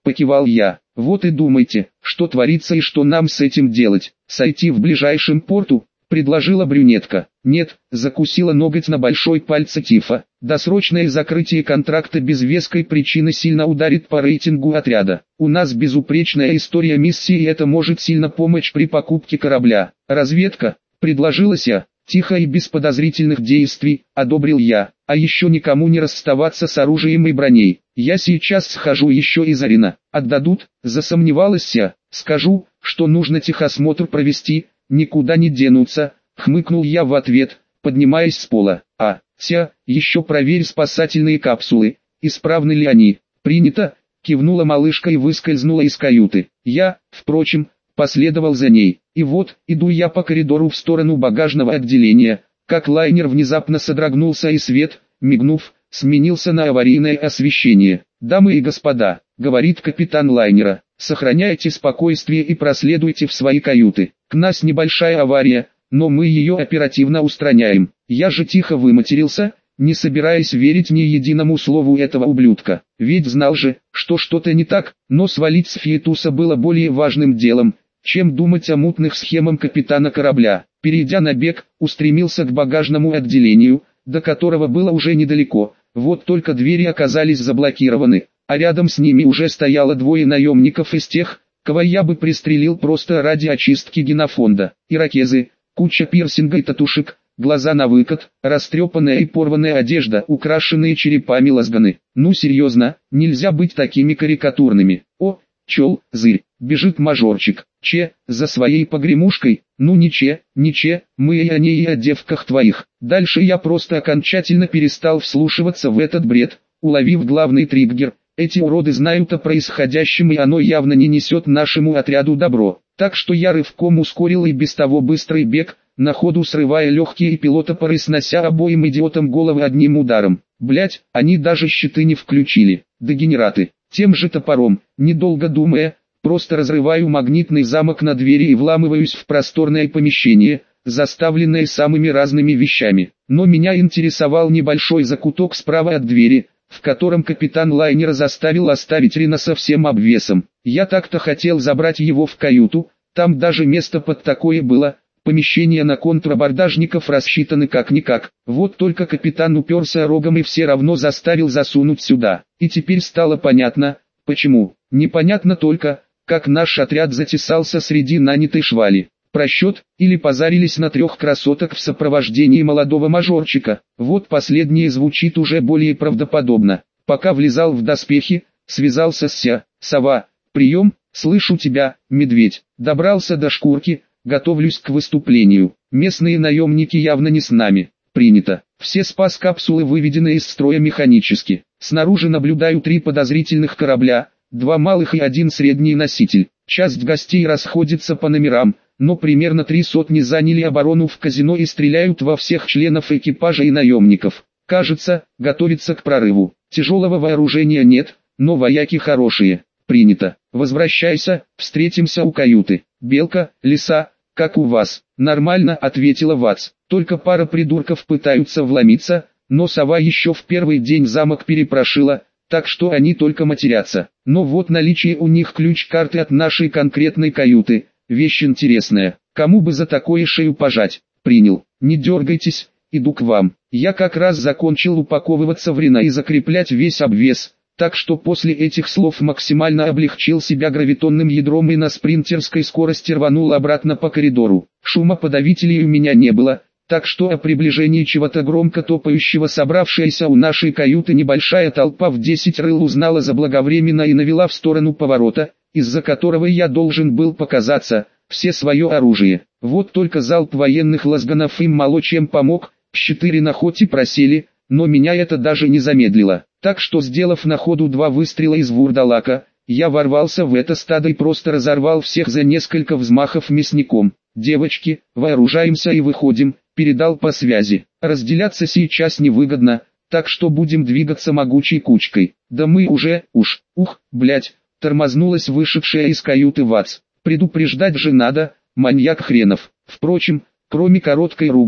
покивал я. Вот и думайте, что творится и что нам с этим делать. Сойти в ближайшем порту, предложила брюнетка. Нет, закусила ноготь на большой пальце Тифа. Досрочное закрытие контракта без веской причины сильно ударит по рейтингу отряда. У нас безупречная история миссии, и это может сильно помочь при покупке корабля. Разведка, предложилась я. Тихо и без подозрительных действий, одобрил я. А еще никому не расставаться с оружием и броней. Я сейчас схожу еще из арены. Отдадут? Засомневалась я. Скажу, что нужно техосмотр провести, никуда не денутся. Хмыкнул я в ответ, поднимаясь с пола. А, ся, еще проверь спасательные капсулы, исправны ли они. Принято, кивнула малышка и выскользнула из каюты. Я, впрочем, последовал за ней. И вот, иду я по коридору в сторону багажного отделения, как лайнер внезапно содрогнулся и свет, мигнув, сменился на аварийное освещение. «Дамы и господа», — говорит капитан лайнера, — «сохраняйте спокойствие и проследуйте в свои каюты. К нас небольшая авария, но мы ее оперативно устраняем». Я же тихо выматерился, не собираясь верить ни единому слову этого ублюдка. Ведь знал же, что что-то не так, но свалить с Фиетуса было более важным делом, чем думать о мутных схемах капитана корабля. Перейдя на бег, устремился к багажному отделению, до которого было уже недалеко. Вот только двери оказались заблокированы, а рядом с ними уже стояло двое наемников из тех, кого я бы пристрелил просто ради очистки генофонда. Ирокезы, куча пирсинга и татушек, глаза на выкат, растрепанная и порванная одежда, украшенные черепами лазганы. Ну серьезно, нельзя быть такими карикатурными. О, чел, зырь, бежит мажорчик. Че, за своей погремушкой? Ну не че, не че, мы и о ней и о девках твоих. Дальше я просто окончательно перестал вслушиваться в этот бред, уловив главный триггер. Эти уроды знают о происходящем, и оно явно не несет нашему отряду добро. Так что я рывком ускорил и без того быстрый бег, на ходу срывая легкие и пилотопоры, снося обоим идиотам головы одним ударом. Блять, они даже щиты не включили. Дегенераты. Тем же топором, недолго думая, просто разрываю магнитный замок на двери и вламываюсь в просторное помещение, заставленное самыми разными вещами. Но меня интересовал небольшой закуток справа от двери, в котором капитан лайнера заставил оставить Рина со всем обвесом. Я так-то хотел забрать его в каюту, там даже место под такое было, помещения на контрабордажников рассчитаны как-никак. Вот только капитан уперся рогом и все равно заставил засунуть сюда. И теперь стало понятно, почему. Непонятно только, как наш отряд затесался среди нанятой швали. Просчет, или позарились на трех красоток в сопровождении молодого мажорчика. Вот последнее звучит уже более правдоподобно. Пока влезал в доспехи, связался с Ся. Сова, прием, слышу тебя, медведь. Добрался до шкурки, готовлюсь к выступлению. Местные наемники явно не с нами. Принято. Все спас-капсулы выведены из строя механически. Снаружи наблюдаю три подозрительных корабля, два малых и один средний носитель. Часть гостей расходится по номерам, но примерно три сотни заняли оборону в казино и стреляют во всех членов экипажа и наемников. Кажется, готовится к прорыву. Тяжелого вооружения нет, но вояки хорошие. Принято. Возвращайся, встретимся у каюты. Белка, лиса, как у вас? Нормально, ответила Вац. Только пара придурков пытаются вломиться, но сова еще в первый день замок перепрошила, так что они только матерятся. Но вот наличие у них ключ-карты от нашей конкретной каюты. Вещь интересная. Кому бы за такое шею пожать? Принял. Не дергайтесь, иду к вам. Я как раз закончил упаковываться в Рина и закреплять весь обвес, так что после этих слов максимально облегчил себя гравитонным ядром и на спринтерской скорости рванул обратно по коридору. Шумоподавителей у меня не было, так что о приближении чего-то громко топающего собравшаяся у нашей каюты небольшая толпа в десять рыл узнала заблаговременно и навела в сторону поворота, из-за которого я должен был показаться, все свое оружие. Вот только залп военных лазганов им мало чем помог, щиты Рина хоть и просели, но меня это даже не замедлило. Так что, сделав на ходу два выстрела из вурдалака, я ворвался в это стадо и просто разорвал всех за несколько взмахов мясником. «Девочки, вооружаемся и выходим», — передал по связи. «Разделяться сейчас невыгодно, так что будем двигаться могучей кучкой». «Да мы уже, уж, ух, блять», — тормознулась вышедшая из каюты Вац. «Предупреждать же надо, маньяк хренов». Впрочем, кроме короткой ругани,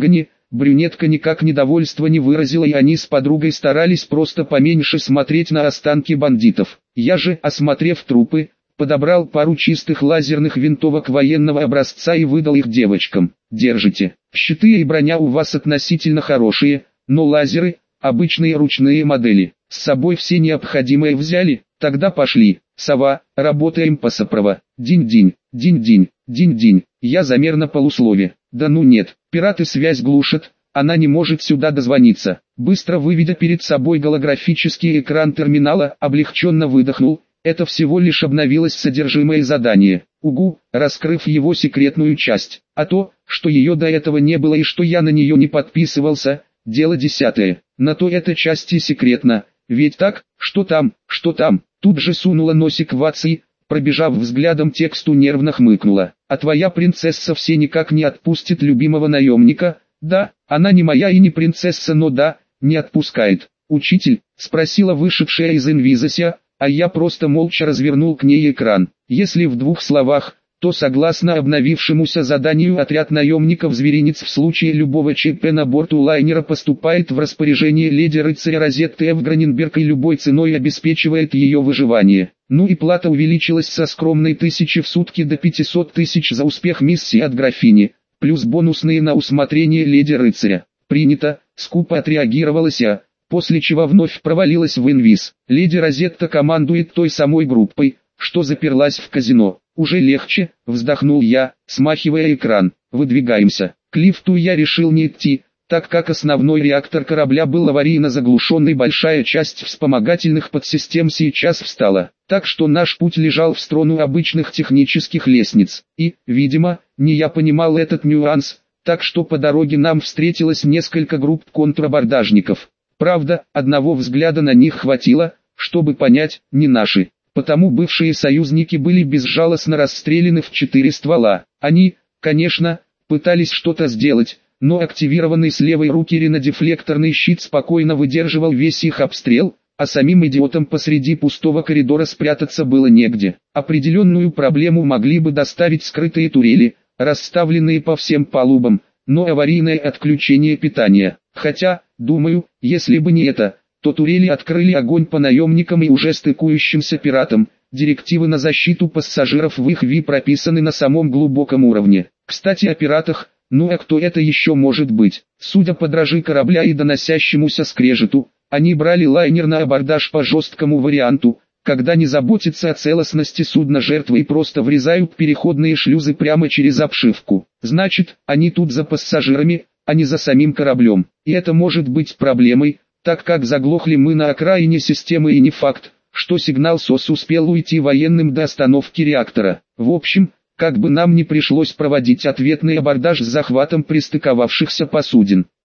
брюнетка никак недовольства не выразила, и они с подругой старались просто поменьше смотреть на останки бандитов. Я же, осмотрев трупы, подобрал пару чистых лазерных винтовок военного образца и выдал их девочкам. Держите. Щиты и броня у вас относительно хорошие, но лазеры – обычные ручные модели. С собой все необходимое взяли? Тогда пошли. Сова, работаем по сопрово. Динь-динь, динь-динь, динь-динь. Я замер на полуслове. Да ну нет, пираты связь глушат, она не может сюда дозвониться. Быстро выведя перед собой голографический экран терминала, облегченно выдохнул. Это всего лишь обновилось содержимое задания. Угу, раскрыв его секретную часть. А то, что ее до этого не было и что я на нее не подписывался, дело десятое. На то эта часть и секретна. Ведь так, что там, что там. Тут же сунула носик в аци, пробежав взглядом тексту, нервно хмыкнула. А твоя принцесса все никак не отпустит любимого наемника? Да, она не моя и не принцесса, но да, не отпускает. Учитель, спросила вышедшая из инвизося, а я просто молча развернул к ней экран. Если в двух словах, то согласно обновившемуся заданию отряд наемников-зверинец в случае любого ЧП на борту лайнера поступает в распоряжение леди-рыцаря Розетты Ф. Граненберг и любой ценой обеспечивает ее выживание. Ну и плата увеличилась со скромной тысячи в сутки до пятисот тысяч за успех миссии от графини, плюс бонусные на усмотрение леди-рыцаря. Принято, скупо отреагировалась я, после чего вновь провалилась в инвиз. Леди Розетта командует той самой группой, что заперлась в казино. Уже легче, вздохнул я, смахивая экран. Выдвигаемся. К лифту я решил не идти, так как основной реактор корабля был аварийно заглушен и большая часть вспомогательных подсистем сейчас встала. Так что наш путь лежал в сторону обычных технических лестниц. И, видимо, не я понимал этот нюанс, так что по дороге нам встретилось несколько групп контрабордажников. Правда, одного взгляда на них хватило, чтобы понять, не наши. Потому бывшие союзники были безжалостно расстреляны в четыре ствола. Они, конечно, пытались что-то сделать, но активированный с левой руки ренодефлекторный щит спокойно выдерживал весь их обстрел, а самим идиотам посреди пустого коридора спрятаться было негде. Определенную проблему могли бы доставить скрытые турели, расставленные по всем палубам, но аварийное отключение питания. Хотя, думаю, если бы не это, то турели открыли огонь по наемникам и уже стыкующимся пиратам. Директивы на защиту пассажиров в их ви прописаны на самом глубоком уровне. Кстати о пиратах, ну а кто это еще может быть? Судя по дрожи корабля и доносящемуся скрежету, они брали лайнер на абордаж по жесткому варианту, когда не заботятся о целостности судна жертвы и просто врезают переходные шлюзы прямо через обшивку. Значит, они тут за пассажирами, а не за самим кораблем. И это может быть проблемой, так как заглохли мы на окраине системы и не факт, что сигнал СОС успел уйти военным до остановки реактора. В общем, как бы нам не пришлось проводить ответный абордаж с захватом пристыковавшихся посудин.